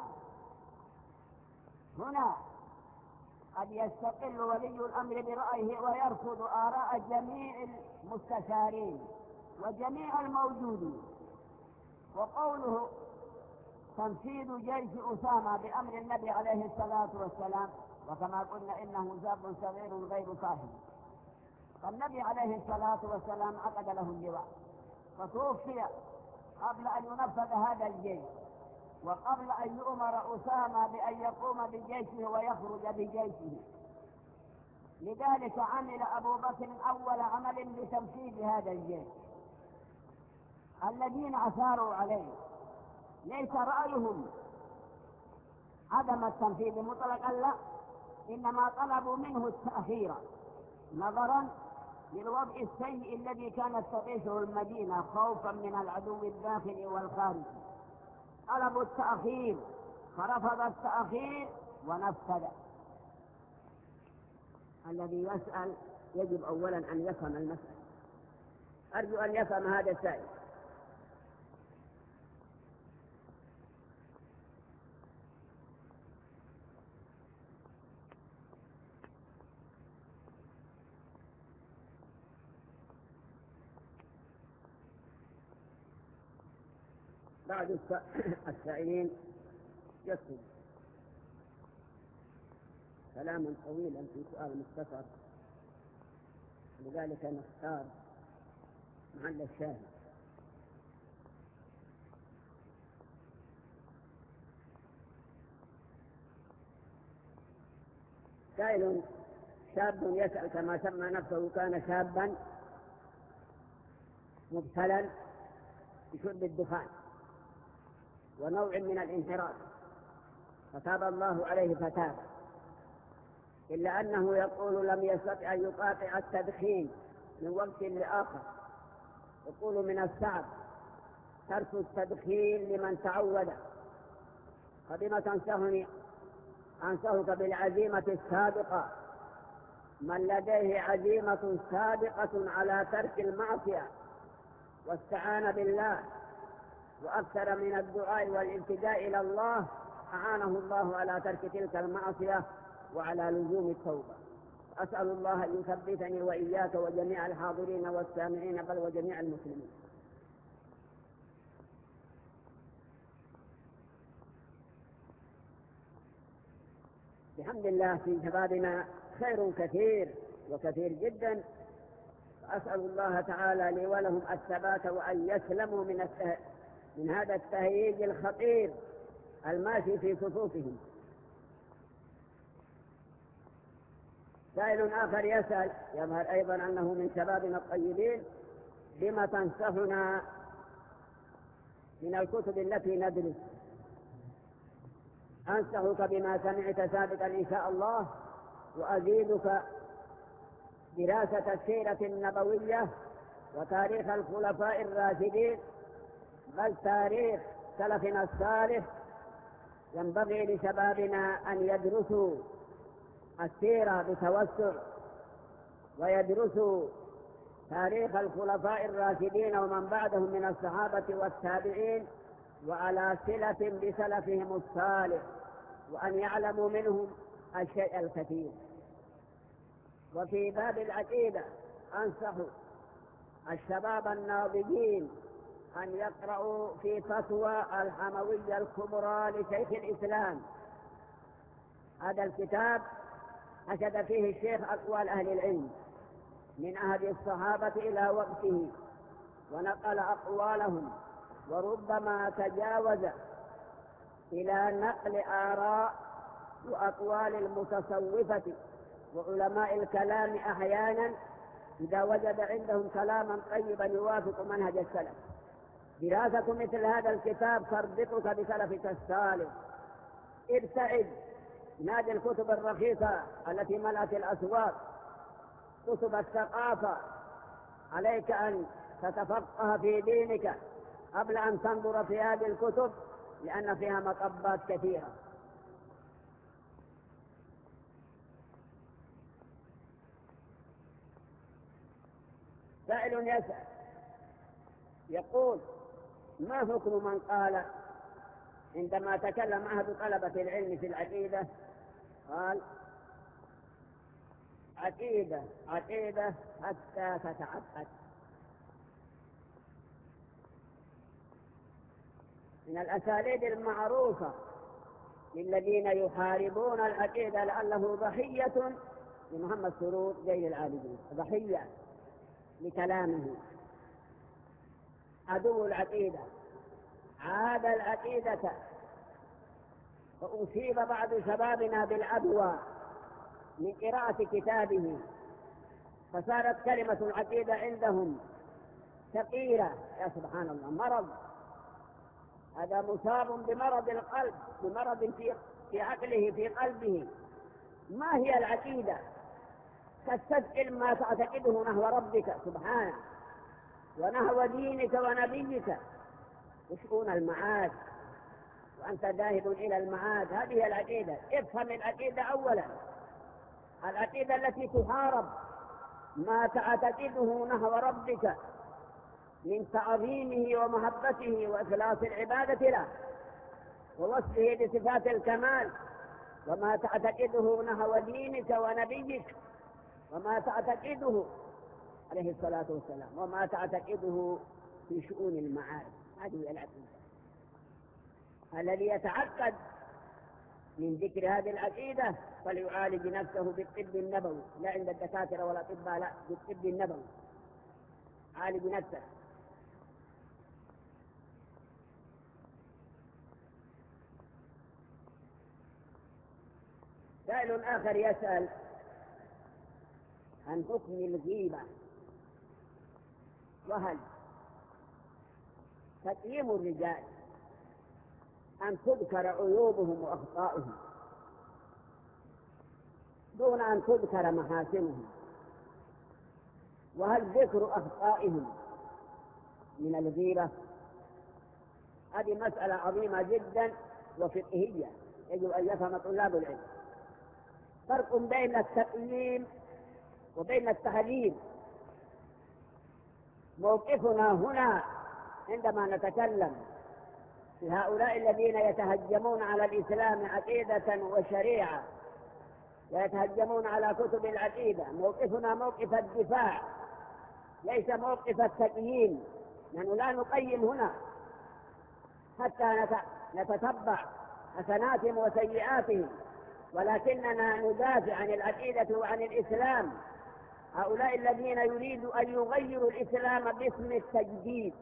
هنا قد يستقل ولي الأمر برأيه ويرفض آراء جميع المستشارين وجميع الموجودين. وقوله تنفيذ جيش أسامة بأمر النبي عليه الصلاة والسلام، وكما قلنا إنه شاب صغير غير صاحب، فالنبي عليه الصلاة والسلام عقد له اللواء فتوفي قبل أن ينفذ هذا الجيش، وقبل أن يؤمر أسامة بأن يقوم بجيشه ويخرج بجيشه. لذلك عمل أبو بكر أول عمل بتنفيذ هذا الجيش. الذين أثاروا عليه ليس رأيهم عدم التنفيذ مطلقا، لا، إنما طلبوا منه التأخير نظرا للوضع السيء الذي كانت تعيشه المدينة خوفا من العدو الداخلي والخارجي، طلبوا التأخير فرفض التأخير ونفذ. الذي يسأل يجب أولا أن يفهم المسألة، أرجو أن يفهم هذا السائل. بعض السائلين يكتب كلاما طويلا في سؤال مختصر، لذلك نختار محل الشاهد. سائل شاب يسأل كما سمى نفسه، كان شابا مبتلا بشرب الدخان ونوع من الانحراف، فتاب الله عليه فتاب، إلا أنه يقول لم يستطع أن يقاطع التدخين من وقت لآخر، يقول من الصعب ترك التدخين لمن تعود. فبما تنصحني أنصحك بالعزيمة السابقة. من لديه عزيمة سابقة على ترك المعصية واستعان بالله وأكثر من الدعاء والالتجاء إلى الله، أعانه الله على ترك تلك المعصية وعلى لزوم التوبة. أسأل الله أن يثبتني وإياك وجميع الحاضرين والسامعين بل وجميع المسلمين. بحمد الله في شبابنا خير كثير وكثير جدا، أسأل الله تعالى لي ولهم الثبات وأن يسلموا من, الته... من هذا التهييج الخطير الماشي في صفوفهم. سائل آخر يسأل، يظهر أيضا أنه من شبابنا الطيبين: بما تنصحنا من الكتب التي ندرس؟ أنصحك بما سمعت سابقا إن شاء الله، وأزيدك دراسة السيرة النبوية وتاريخ الخلفاء الراشدين، بل تاريخ سلفنا الصالح. ينبغي لشبابنا أن يدرسوا السيرة بتوسع، ويدرسوا تاريخ الخلفاء الراشدين ومن بعدهم من الصحابة والتابعين وعلى صلة بسلفهم الصالح، وأن يعلموا منهم الشيء الكثير. وفي باب العقيدة أنصح الشباب الناضجين أن يقرأوا في فتوى الحموية الكبرى لشيخ الإسلام. هذا الكتاب حشد فيه الشيخ أقوال أهل العلم من عهد الصحابة إلى وقته، ونقل أقوالهم، وربما تجاوز إلى نقل آراء وأقوال المتصوفة وعلماء الكلام أحيانا إذا وجد عندهم كلاما طيبا يوافق منهج السلف. دراسة مثل هذا الكتاب تربطك بسلفك الصالح. ابتعد، نادي الكتب الرخيصة التي ملأت الأسواق، كتب الثقافة. عليك أن تتفقه في دينك قبل أن تنظر في هذه الكتب، لأن فيها مطبات كثيرة. سائل يسأل يقول: ما حكم من قال عندما تكلم أحد طلبة العلم في العقيدة قال: عقيدة عقيدة حتى تتعقد؟ من الأساليب المعروفة للذين يحاربون العقيدة لعله ضحية لمحمد سرور زين العابدين، ضحية لكلامه، عدو العقيدة، عاد العقيدة. فأصيب بعض شبابنا بالعدوى من قراءة كتابه، فصارت كلمة العقيدة عندهم ثقيلة. يا سبحان الله، مرض. هذا مصاب بمرض القلب، بمرض في في عقله في قلبه. ما هي العقيدة؟ تستثقل ما تعتقده نحو ربك سبحانه ونحو دينك ونبيك وشؤون المعاد، وأنت ذاهب إلى المعاد. هذه العقيدة. افهم العقيدة أولا. العقيدة التي تحارب ما تعتقده نحو ربك من تعظيمه ومحبته وإخلاص العبادة له ووصفه بصفات الكمال، وما تعتقده نحو دينك ونبيك، وما تعتقده عليه الصلاة والسلام، وما تعتقده في شؤون المعاد. هذه العقيدة. الذي يتعقد من ذكر هذه العقيدة فليعالج نفسه بالطب النبوي، لا عند الدكاترة ولا طباء، لا، بالطب النبوي. عالج نفسك. سائل آخر يسأل عن حكم الغيبة، وهل تقييم الرجال أن تذكر عيوبهم وأخطائهم دون أن تذكر محاسنهم، وهل ذكر أخطائهم من الغيبة؟ هذه مسألة عظيمة جدا وفقهية يجب أن يفهم طلاب العلم. فرق بين التقييم وبين التحليل. موقفنا هنا عندما نتكلم في هؤلاء الذين يتهجمون على الإسلام عقيدة وشريعة ويتهجمون على كتب العقيدة، موقفنا موقف الدفاع ليس موقف التقييم. نحن لا نقيم هنا حتى نتتبع حسناتهم وسيئاتهم، ولكننا ندافع عن العقيدة وعن الإسلام. هؤلاء الذين يريدوا أن يغيروا الإسلام باسم التجديد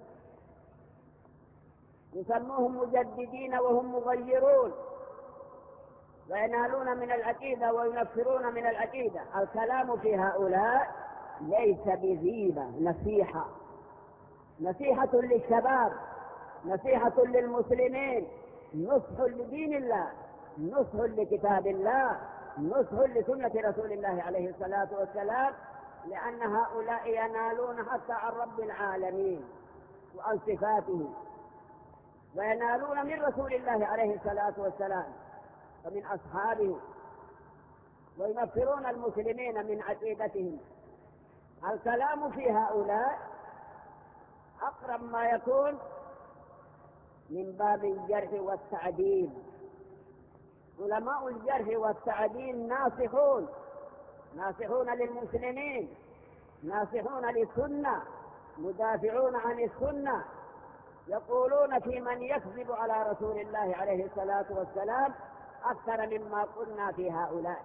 يسموهم مجددين وهم مغيرون، وينالون من العقيدة وينفرون من العقيدة. الكلام في هؤلاء ليس بغيبة، نصيحة، نصيحة للشباب، نصيحة للمسلمين، نصح لدين الله، نصح لكتاب الله، نصح لسنة رسول الله عليه الصلاة والسلام، لأن هؤلاء ينالون حتى عن رب العالمين وعن صفاته، وينالون من رسول الله عليه الصلاة والسلام ومن أصحابه، وينفرون المسلمين من عقيدتهم. الكلام في هؤلاء أقرب ما يكون من باب الجرح والتعديل. علماء الجرح والتعديل ناصحون، ناصحون للمسلمين، ناصحون للسنة، مدافعون عن السنة، يقولون في من يكذب على رسول الله عليه الصلاة والسلام أكثر مما قلنا في هؤلاء.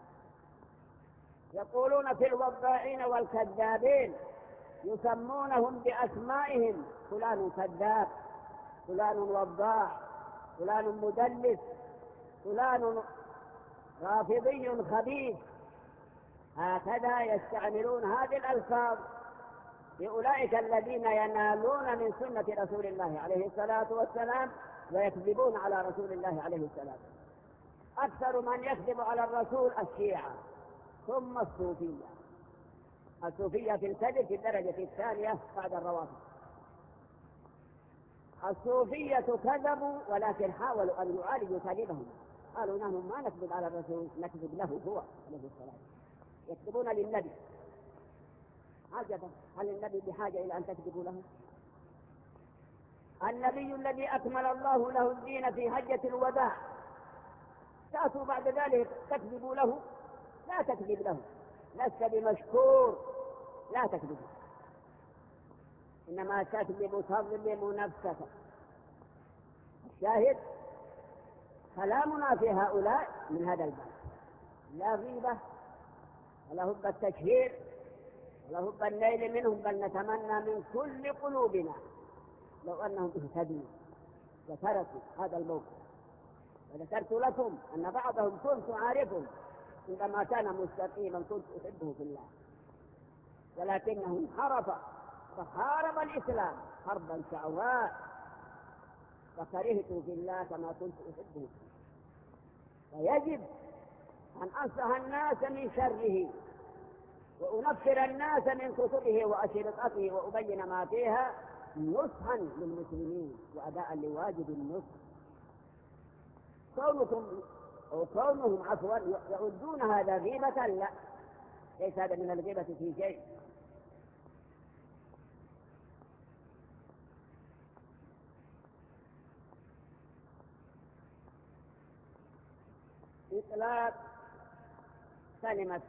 يقولون في الوضاعين والكذابين، يسمونهم بأسمائهم: فلان كذاب، فلان وضاع، فلان مدلس، فلان رافضي خبيث. هكذا يستعملون هذه الألفاظ لأولئك الذين ينالون من سنة رسول الله عليه الصلاة والسلام ويكذبون على رسول الله عليه السلام. أكثر من يكذب على الرسول الشيعة، ثم الصوفية. الصوفية في الكذب في الدرجة الثانية بعد الروافض. الصوفية كذبوا ولكن حاولوا أن يعالجوا كذبهم، قالوا نحن ما نكذب على الرسول، نكذب له هو عليه السلام. يكذبون للنبي. عجبا، هل النبي بحاجة إلى أن تكذبوا له؟ النبي الذي أكمل الله له الدين في حجة الوداع، تأتوا بعد ذلك تكذبوا له؟ لا تكذب له، لست بمشكور، لا تكذب، إنما تكذب تظلم نفسك. الشاهد كلامنا في هؤلاء من هذا الباب، لا غيبة ولا هب التشهير ولا هب النيل منهم، بل نتمنى من كل قلوبنا لو أنهم اهتدوا وتركوا هذا الموقف. وذكرت لكم أن بعضهم كنت عارفهم عندما كان مستقيما كنت أحبه في الله، ولكنه انحرف فحارب الإسلام حربا شعواء، وكرهت في الله كما كنت أحبه. فيجب أن أنصح الناس من شره وأنفر الناس من كتبه وأشرطته وأبين ما فيها نصحا للمسلمين وأداء لواجب النصح. كونكم أو كونهم عفوا يعدون هذا غيبة، لا، ليس هذا من الغيبة في شيء. إطلاق كلمة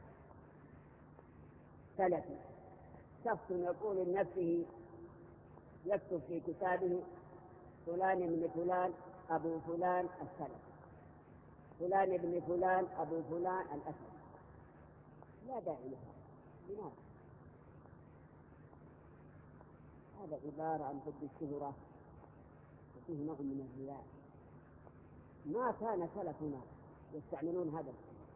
سلفي، شخص يقول لنفسه، يكتب في كتابه فلان ابن فلان أبو فلان السلف، فلان ابن فلان أبو فلان الأسد. لا داعي لها. لماذا؟ هذا عبارة عن حب الشهرة وفيه نوع من الرياء. ما كان سلفنا يستعملون هذا.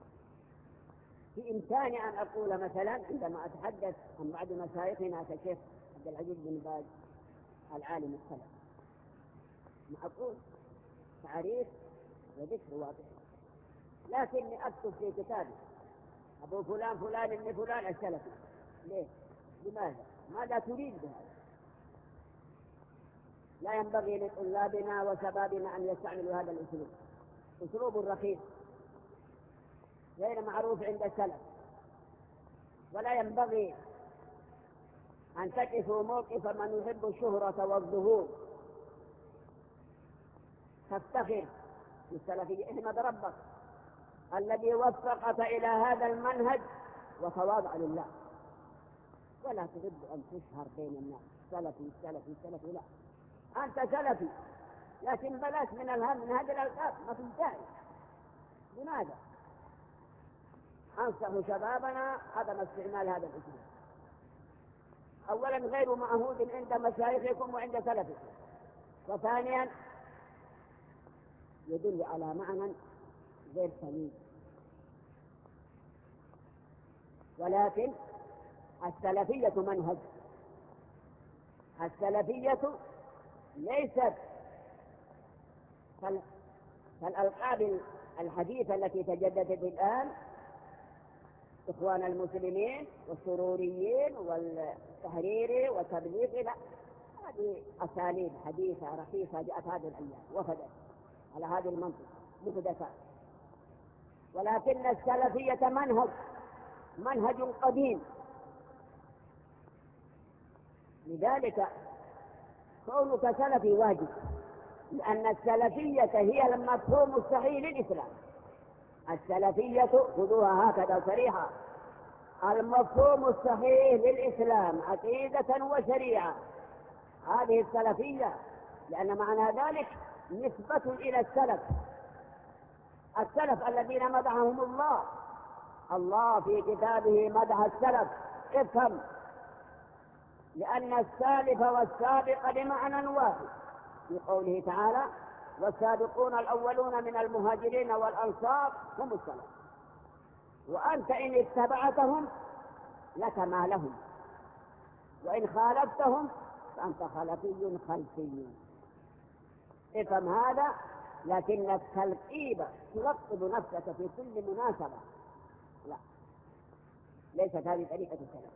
في إمكاني أن أقول مثلا عندما أتحدث عن بعض مشايخنا كشيخ عبد العزيز بن باز العالم السلف، ما أقول تعريف وذكر واضح، لكني أكتب في كتابي أبو فلان فلان ابن فلان السلفي. ليه؟ لماذا؟ ماذا تريد بهذا؟ لا ينبغي لطلابنا وشبابنا أن يستعملوا هذا الأسلوب، أسلوب رخيص غير معروف عند السلف. ولا ينبغي أن تقفوا موقف من يحب الشهرة والظهور تفتخر بالسلفية. احمد ربك الذي وفقك إلى هذا المنهج وتواضع لله، ولا تحب أن تشهر بين الناس سلفي سلفي سلفي. لا، أنت سلفي، لكن بلاش من الهم من هذه الألقاب، ما في داعي. لماذا؟ أنصح شبابنا عدم استعمال هذا الاسلوب. أولا غير معهود عند مشايخكم وعند سلفكم، وثانيا يدل على معنى غير سليم. ولكن السلفية منهج، السلفية ليست كالألقاب الحديثة التي تجددت الآن، إخوان المسلمين والسروريين والتحريري والتبليغ. لا، هذه أساليب حديثة رخيصة جاءت هذه الأيام وفدت على هذه المنطقة محدثات. ولكن السلفية منهج منهج قديم. لذلك كونك سلفي واجب، لأن السلفية هي المفهوم الصحيح للإسلام. السلفية خذوها هكذا صريحة، المفهوم الصحيح للإسلام عقيدة وشريعة، هذه السلفية. لأن معنى ذلك نسبة إلى السلف، السلف الذين مدحهم الله. الله في كتابه مدح السلف، افهم، لأن السالف والسابق بمعنى واحد في قوله تعالى: والسابقون الأولون من المهاجرين والأنصار هم السلف. وأنت إن اتبعتهم لك ما لهم، وإن خالفتهم فأنت خلفي خلفي. افهم هذا. لكن التلقيب تلقب نفسك في كل مناسبة، لا، ليست هذه طريقة السلف.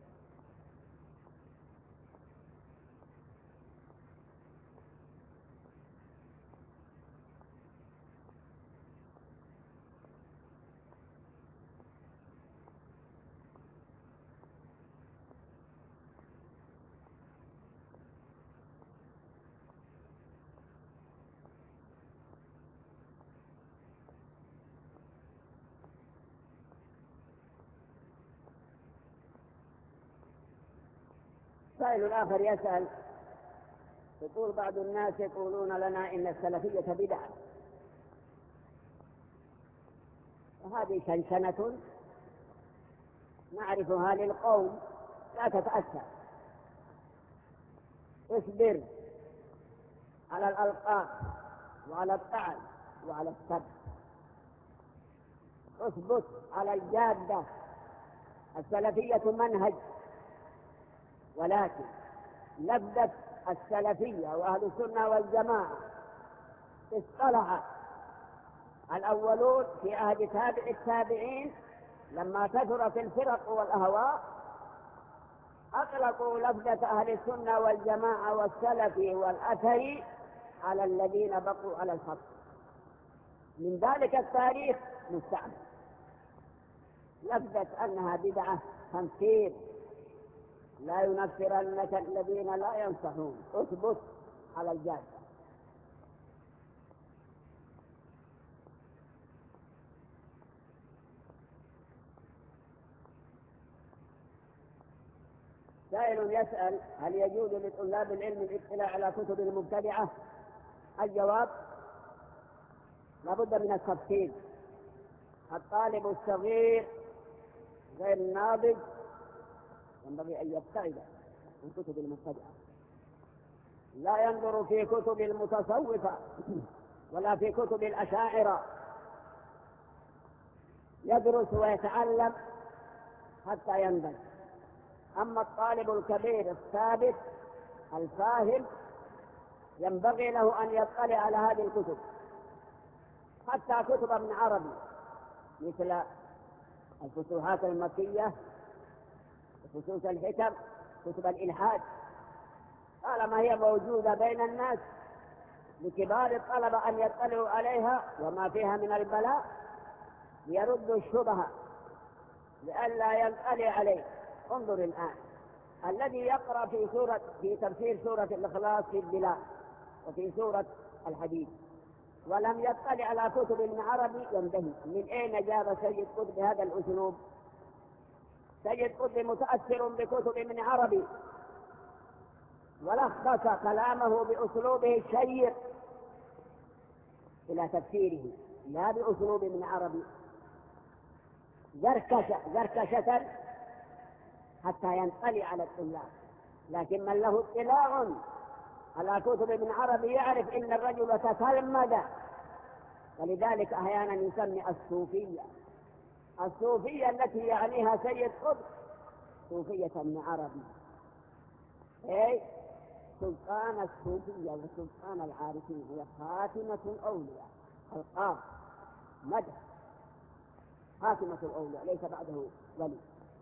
سائل الآخر يسأل يقول: بعض الناس يقولون لنا إن السلفية بدعة، وهذه شنشنة نعرفها للقوم، لا تتأثر. اصبر على الألقاب وعلى الطعن وعلى السب، اثبت على الجادة. السلفية منهج، ولكن لفظة السلفية وأهل السنة والجماعة اصطلح الأولون في عهد تابع التابعين لما كثرت الفرق والأهواء، أطلقوا لفظة أهل السنة والجماعة والسلف والأثر على الذين بقوا على الخط. من ذلك التاريخ مستعمل. لفظة أنها بدعة تنفير، لا ينفرنك الذين لا ينصحون، اثبت على الجادة. سائل يسأل: هل يجوز لطلاب العلم الاطلاع على كتب المبتدعة؟ الجواب: لابد من التفصيل. الطالب الصغير غير الناضج ينبغي أن يبتعد عن كتب المبتدعة، لا ينظر في كتب المتصوفة ولا في كتب الأشاعرة، يدرس ويتعلم حتى ينضج. أما الطالب الكبير الثابت الفاهم ينبغي له أن يطلع على هذه الكتب، حتى كتب ابن عربي مثل الفتوحات المكية وفصوص الحكم، كتب الإلحاد، طالما هي موجودة بين الناس لكبار الطلبة أن يطلعوا عليها وما فيها من البلاء ليردوا الشبهة لئلا ينطلع عليه. انظر الآن الذي يقرأ في سورة في تفسير سورة الإخلاص في البلاء وفي سورة الحديد ولم يطلع على كتب ابن عربي ينتهي. من أين جاب سيد قطب هذا الأسلوب؟ سيد قطب متأثر بكتب ابن عربي ولخص كلامه بأسلوبه الشيق إلى تفسيره لا بأسلوب ابن عربي زركشة زركشة حتى ينطلع على الطلاب. لكن من له اطلاع على كتب ابن عربي يعرف إن الرجل تتلمذ. ولذلك أحيانا يسمي الصوفية الصوفية التي يعنيها سيد قطب صوفية ابن عربي، أي سلطان الصوفية وسلطان العارفين هي خاتمة الأولياء. القاب مدح خاتمة الأولياء ليس بعده ولي.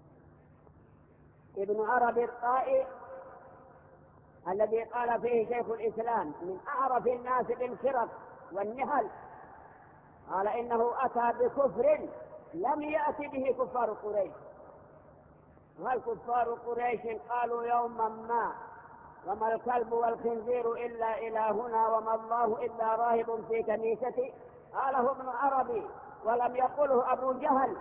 ابن عربي الطائي الذي قال فيه شيخ الإسلام من أعرف الناس بالفرق والنهل قال إنه أتى بكفر لم يأتي به كفار قريش. والكفار قريش قالوا يوما ما وما الكلب والخنزير إلا إلهنا وما الله إلا راهب في كنيستي. قاله ابن عربي ولم يقله أبو جهل.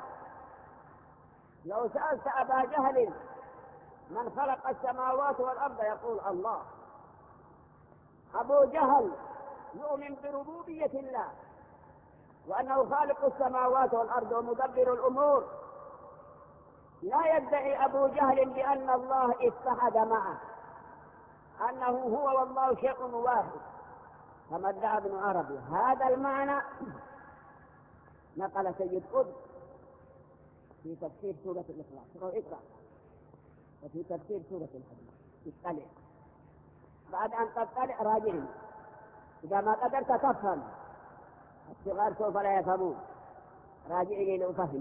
لو سألت أبا جهل من خلق السماوات والأرض يقول الله. أبو جهل يؤمن بربوبية الله وأنه خالق السماوات والأرض ومدبر الأمور. لا يدعي أبو جهل بأن الله اتحد معه أنه هو والله شيء واحد كما ادعى ابن عربي. هذا المعنى نقل سيد قطب في تفسير سورة الإخلاص اقرأ وفي تفسير سورة الحديد اطلع. بعد أن تطلع راجعني إذا ما قدرت تفهم الصغار سوف لا يفهمون راجعني لأفهم.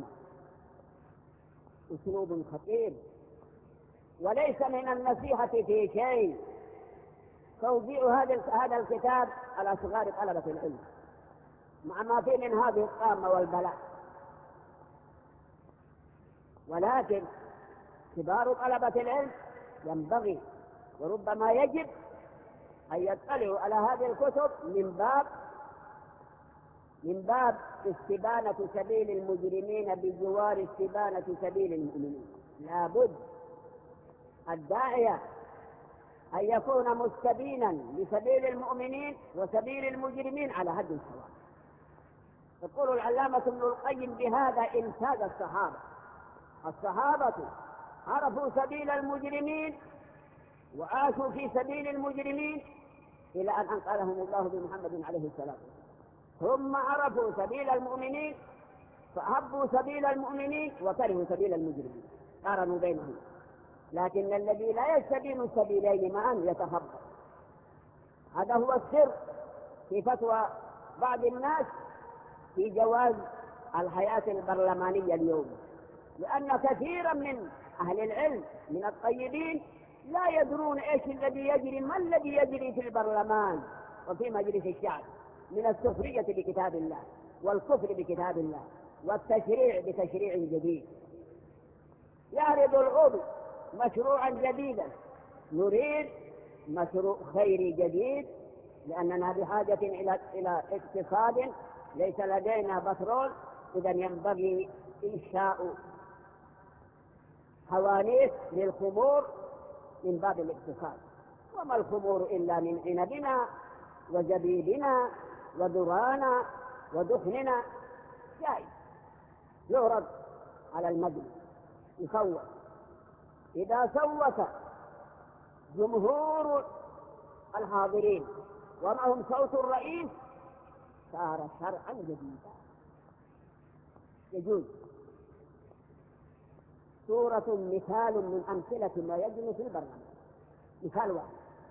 أسلوب خطير وليس من النصيحة في شيء توزيع هذا الكتاب على صغار طلبة العلم مع ما فيه من هذه الطامة والبلاء. ولكن كبار طلبة العلم ينبغي وربما يجب أن يطلعوا على هذه الكتب من باب من باب استبانة سبيل المجرمين بجوار استبانة سبيل المؤمنين. لابد الداعية أن يكون مستبينا لسبيل المؤمنين وسبيل المجرمين على حد سواء. يقول العلامة ابن القيم بهذا إمتاز الصحابة. الصحابة عرفوا سبيل المجرمين وعاشوا في سبيل المجرمين إلى أن أنقذهم الله بمحمد عليه السلام. ثم عرفوا سبيل المؤمنين فأحبوا سبيل المؤمنين وكرهوا سبيل المجرمين قارنوا بينهم. لكن الذي لا يستبين السبيلين معا يتخبط. هذا هو السر في فتوى بعض الناس في جواز الحياة البرلمانية اليوم، لأن كثيرا من أهل العلم من الطيبين لا يدرون إيش الذي يجري ما الذي يجري في البرلمان وفي مجلس الشعب من السخرية بكتاب الله والكفر بكتاب الله والتشريع بتشريع جديد. يعرض العضو مشروعا جديدا نريد مشروع خيري جديد لأننا بحاجة إلى إلى اقتصاد ليس لدينا بترول. إذا ينبغي إنشاء حوانيت للخمور من باب الاقتصاد. وما الخمور إلا من عنبنا وزبيبنا وذرانا ودخننا جائز يعرض على المجلس يصوت. إذا صوت جمهور الحاضرين ومعهم صوت الرئيس صار شرعا جديدا يجوز. سورة مثال من أمثلة ما يجري في البرلمان، مثال واحد.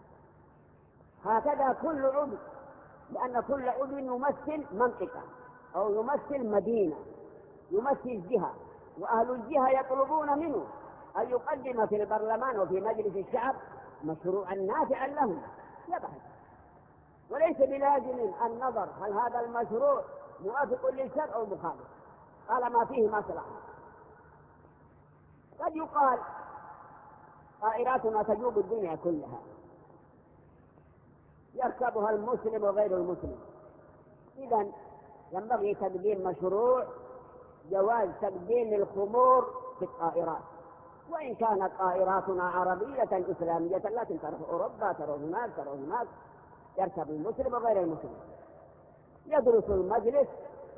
هكذا كل عضو، لأن كل عضو يمثل منطقة أو يمثل مدينة يمثل جهة، وأهل الجهة يطلبون منه أن يقدم في البرلمان وفي مجلس الشعب مشروعا نافعا لهم يبحث، وليس بلازم النظر هل هذا المشروع موافق للشرع أو مخالف طالما فيه مصلحة. قد يقال طائراتنا تجوب الدنيا كلها يركبها المسلم وغير المسلم، إذن ينبغي تقديم مشروع جواز تقديم الخمور في الطائرات، وإن كانت طائراتنا عربية إسلامية لكن ترى في أوروبا، ترى هناك، ترى هناك يركب المسلم وغير المسلم. يدرس المجلس،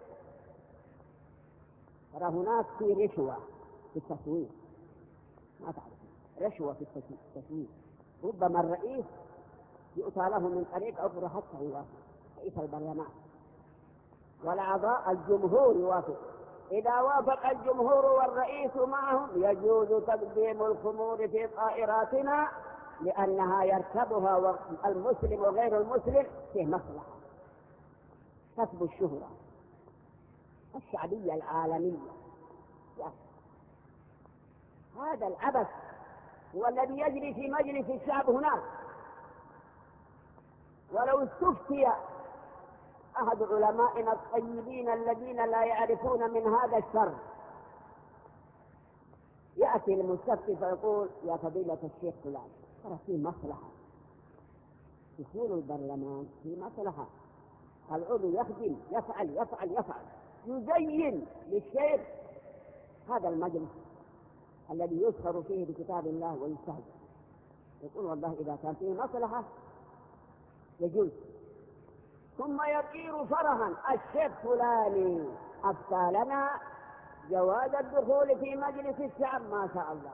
ترى هناك في رشوة في التسويق، ما تعرف رشوة في التسويق، ربما الرئيس يؤتى له من طريق أخرى حتى يوافق، رئيس البرلمان والأعضاء الجمهور يوافق. إذا وافق الجمهور والرئيس معهم يجوز تقديم الخمور في طائراتنا لأنها يركبها المسلم وغير المسلم فيه مصلحة، كسب الشهرة الشعبية العالمية. هذا العبث هو الذي يجري في مجلس الشعب هناك. ولو استفتي أحد علمائنا الطيبين الذين لا يعرفون من هذا الشر، يأتي المستفتي فيقول يا فضيلة الشيخ فلان ترى في مصلحة، دخول البرلمان في مصلحة، العضو يخدم يفعل يفعل يفعل يزين للشيخ هذا المجلس الذي يسخر فيه بكتاب الله ويستهزئ، يقول والله إذا كان فيه مصلحة يجوز. ثم يطير فرحا الشيخ فلاني أفتى لنا جواز الدخول في مجلس الشعب ما شاء الله.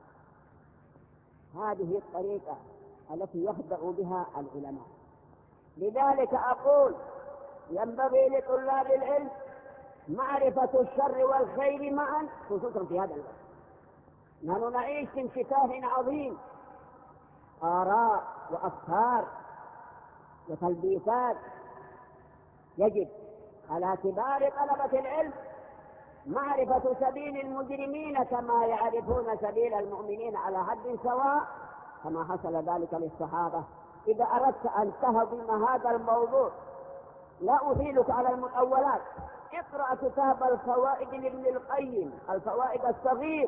هذه الطريقة التي يخدع بها العلماء. لذلك أقول ينبغي لطلاب العلم معرفة الشر والخير معا، خصوصا في هذا الوقت نحن نعيش في انفتاح عظيم، آراء وأفكار وتلبيسات. يجب على كبار طلبة العلم معرفة سبيل المجرمين كما يعرفون سبيل المؤمنين على حد سواء، كما حصل ذلك للصحابة. إذا أردت أن تهضم هذا الموضوع لا أثيلك على المطولات، اقرأ كتاب الفوائد لابن القيم، الفوائد الصغير،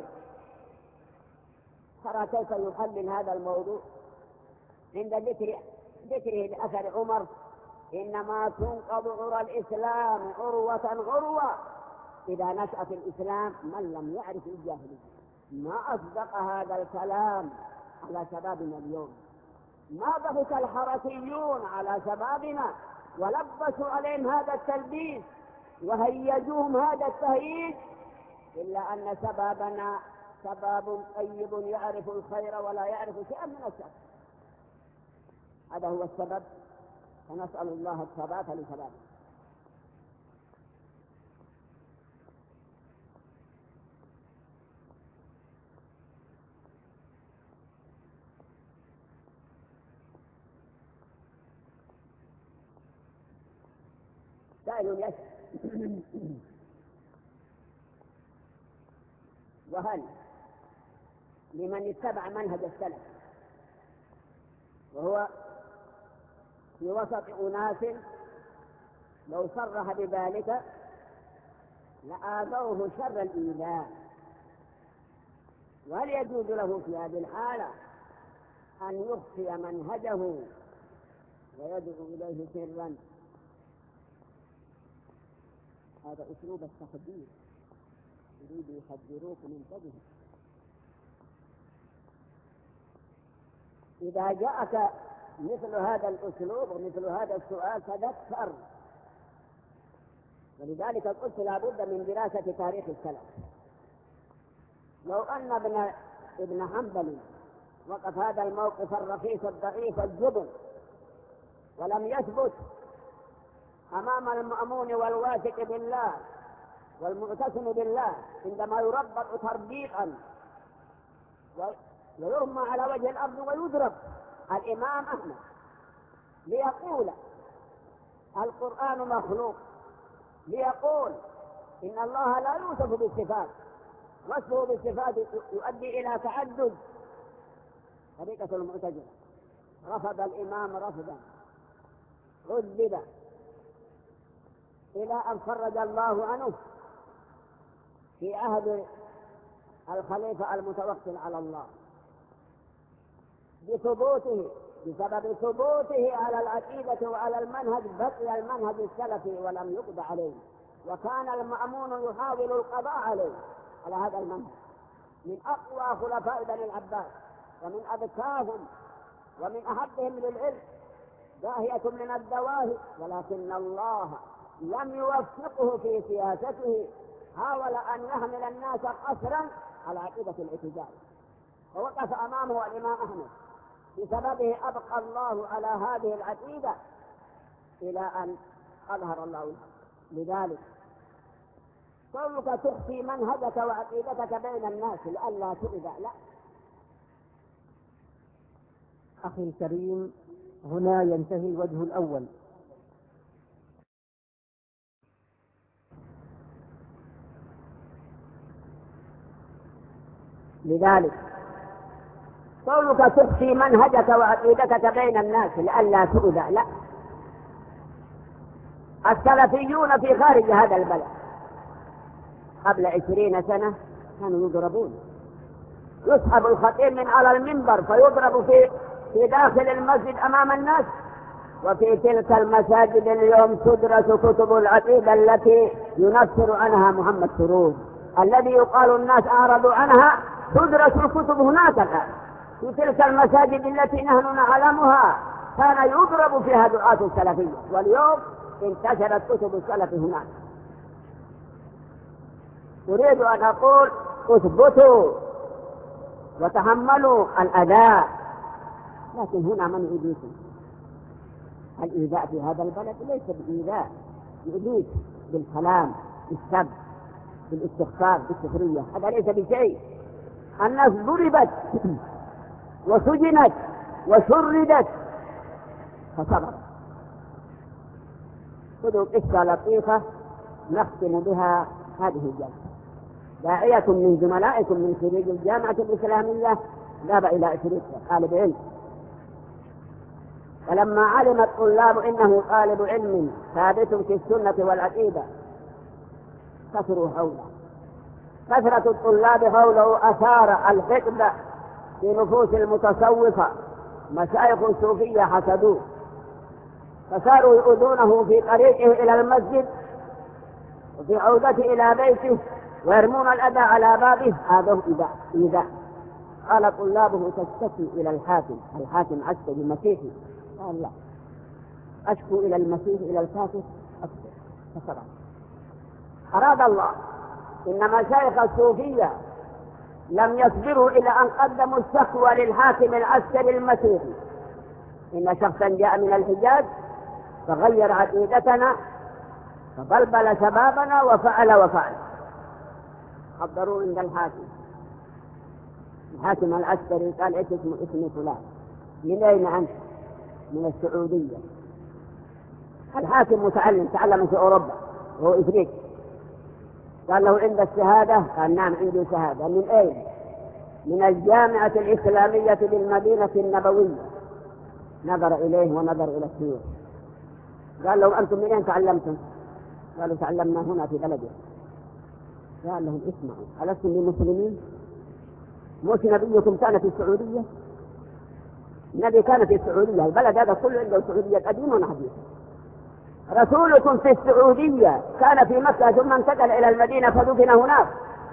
ترى كيف يحلل هذا الموضوع عند ذكر ذكره لأثر عمر إنما تنقض عرى الإسلام عروة عروة إذا نشأ في الإسلام من لم يعرف الجاهلية. ما أصدق هذا الكلام على شبابنا اليوم، ما ضحك الحركيون على شبابنا ولبسوا عليهم هذا التلبيس وهيجوهم هذا التهييج، إلا أن شبابنا شباب طيب يعرف الخير ولا يعرف شيئا من الشر. هذا هو السبب، فنسأل الله الثبات لشبابنا. سائل يسأل وهل لمن اتبع منهج السلف وهو في وسط أناس لو صرح بذلك لآذوه شر الإيذاء، وهل يجوز له في هذه الحالة أن يخفي منهجه ويدعو إليه سرا؟ هذا أسلوب التخدير، يريد يخدروك من تجهل. إذا جاءك مثل هذا الأسلوب ومثل هذا السؤال تذكر. ولذلك قلت لابد من دراسة تاريخ السلف. لو أن ابن ابن حنبل وقف هذا الموقف الرخيص الضعيف الجبن ولم يثبت أمام المأمون والواثق بالله والمعتصم بالله عندما يربط تربيطا ويرمى على وجه الأرض ويضرب الإمام أحمد ليقول القرآن مخلوق، ليقول إن الله لا يوصف بالصفات، وصفه بالصفات يؤدي إلى تعدد طريقة المعتزلة. رفض الإمام رفضا، عذب إلى أن فرج الله عنه في عهد الخليفة المتوكل على الله بثبوته، بسبب ثبوته على العقيدة وعلى المنهج، بقي المنهج السلفي ولم يقضى عليه، وكان المأمون يحاول القضاء عليه على هذا المنهج من أقوى خلفاء بني العباس ومن أذكاهم ومن أحبهم للعلم، داهية من الدواهي، ولكن الله لم يوفقه في سياسته، حاول أن يحمل الناس قسرا على عقيدة الاعتزال، ووقف أمامه الإمام أحمد، بسببه أبقى الله على هذه العقيدة إلى أن أظهر الله الحق. لذلك كونك تخفي منهجك وعقيدتك بين الناس لئلا تؤذى، لا. أخي الكريم، هنا ينتهي الوجه الأول. لذلك كونك تخفي منهجك وعقيدتك بين الناس لئلا تؤذى، لا. السلفيون في خارج هذا البلد قبل عشرين سنة كانوا يضربون، يسحب الخطيب من على المنبر فيضرب في في داخل المسجد أمام الناس، وفي تلك المساجد اليوم تدرس كتب العقيدة التي ينفر عنها محمد سرور، الذي يقال الناس أعرضوا عنها، تدرس الكتب هناك الآن في تلك المساجد التي نحن نعلمها كان يضرب فيها دعاة السلفية، واليوم انتشرت كتب السلف هناك. أريد أن أقول اثبتوا وتحملوا الأداء، لكن هنا من يؤذيكم؟ الإيذاء في هذا البلد ليس بإيذاء، يؤذيك بالكلام، بالسب، بالاستخفاف، بالسخرية، هذا ليس بشيء. الناس ضربت وسجنت وشردت فصبرت. خذوا قصة لطيفة نختم بها هذه الجلسة. داعية من زملائكم من خريج الجامعة الإسلامية ذهب إلى إفريقيا طالب علم، فلما علم الطلاب إنه طالب علم ثابت في السنة والعقيدة كثروا حوله. كثرة الطلاب حوله أثار الحقد في نفوس المتصوفة، مشايخ الصوفية حسدوه فصاروا يؤذونه في طريقه إلى المسجد وفي عودته إلى بيته ويرمون الأذى على بابه. هذا إيذاء. قال طلابه تشتكي إلى الحاكم، الحاكم عسكري مسيحي، قال لا، أشكو إلى المسيح إلى الكافر أكثر. فصبر. أراد الله إن مشايخ الصوفية لم يصبروا إلى أن قدموا الشكوى للحاكم العسكري المسيحي إن شخصا جاء من الحجاز فغير عقيدتنا فبلبل شبابنا وفعل وفعل. حضروا عند الحاكم، الحاكم العسكري قال ايش اسمه؟ اسمه فلان. من اين انت؟ من السعودية. الحاكم متعلم، تعلم في اوروبا وهو افريقي. قال له عند الشهادة؟ قال نعم عندي شهادة. من اين؟ من الجامعة الإسلامية بالمدينة النبوية. نظر إليه ونظر إلى السيوف. قال لهم أنتم من أين تعلمتم؟ قالوا تعلمنا هنا في بلدنا. قال لهم اسمعوا، ألستم بمسلمين؟ مش نبيكم كان في السعودية؟ النبي كان في السعودية، البلد هذا كله عنده سعودية قديم وحديث. رسولكم في السعودية كان في مكة ثم انتقل إلى المدينة فدفن هناك.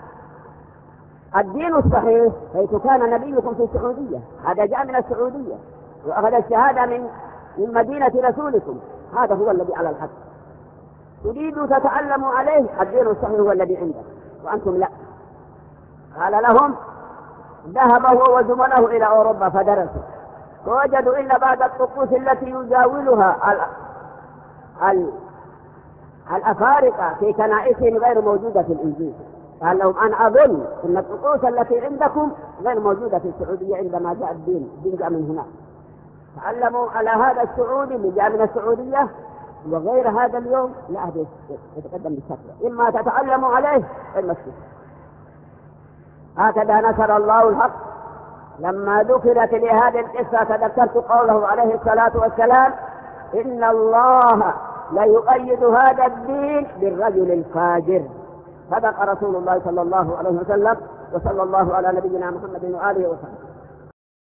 الدين الصحيح حيث كان نبيكم في السعودية، هذا جاء من السعودية وأخذ الشهادة من من مدينة رسولكم، هذا هو الذي على الحق. تريدوا تتعلموا عليه، الدين الصحيح هو الذي عندك وأنتم لا. قال لهم ذهب هو وزمنه إلى أوروبا فدرسوا، فوجدوا إلا بعد الطقوس التي يجاولها ال... ال... الأفارقة في كنائسهم غير موجودة في الإنجيل. قال لهم أنا أظن أن الطقوس التي عندكم غير موجودة في السعودية عندما جاء الدين، الدين جاء من هناك. تعلموا على هذا السعودي اللي جاء من السعودية وغير هذا اليوم لا أحد يتقدم بالشكوى، إما تتعلموا عليه إما الشكوى. هكذا نشر الله الحق لما ذكرت لي هذه القصة تذكرت قوله عليه الصلاة والسلام: إن الله ليؤيد هذا الدين بالرجل الفاجر. صدق رسول الله صلى الله عليه وسلم، وصلى الله على نبينا محمد وآله وسلم.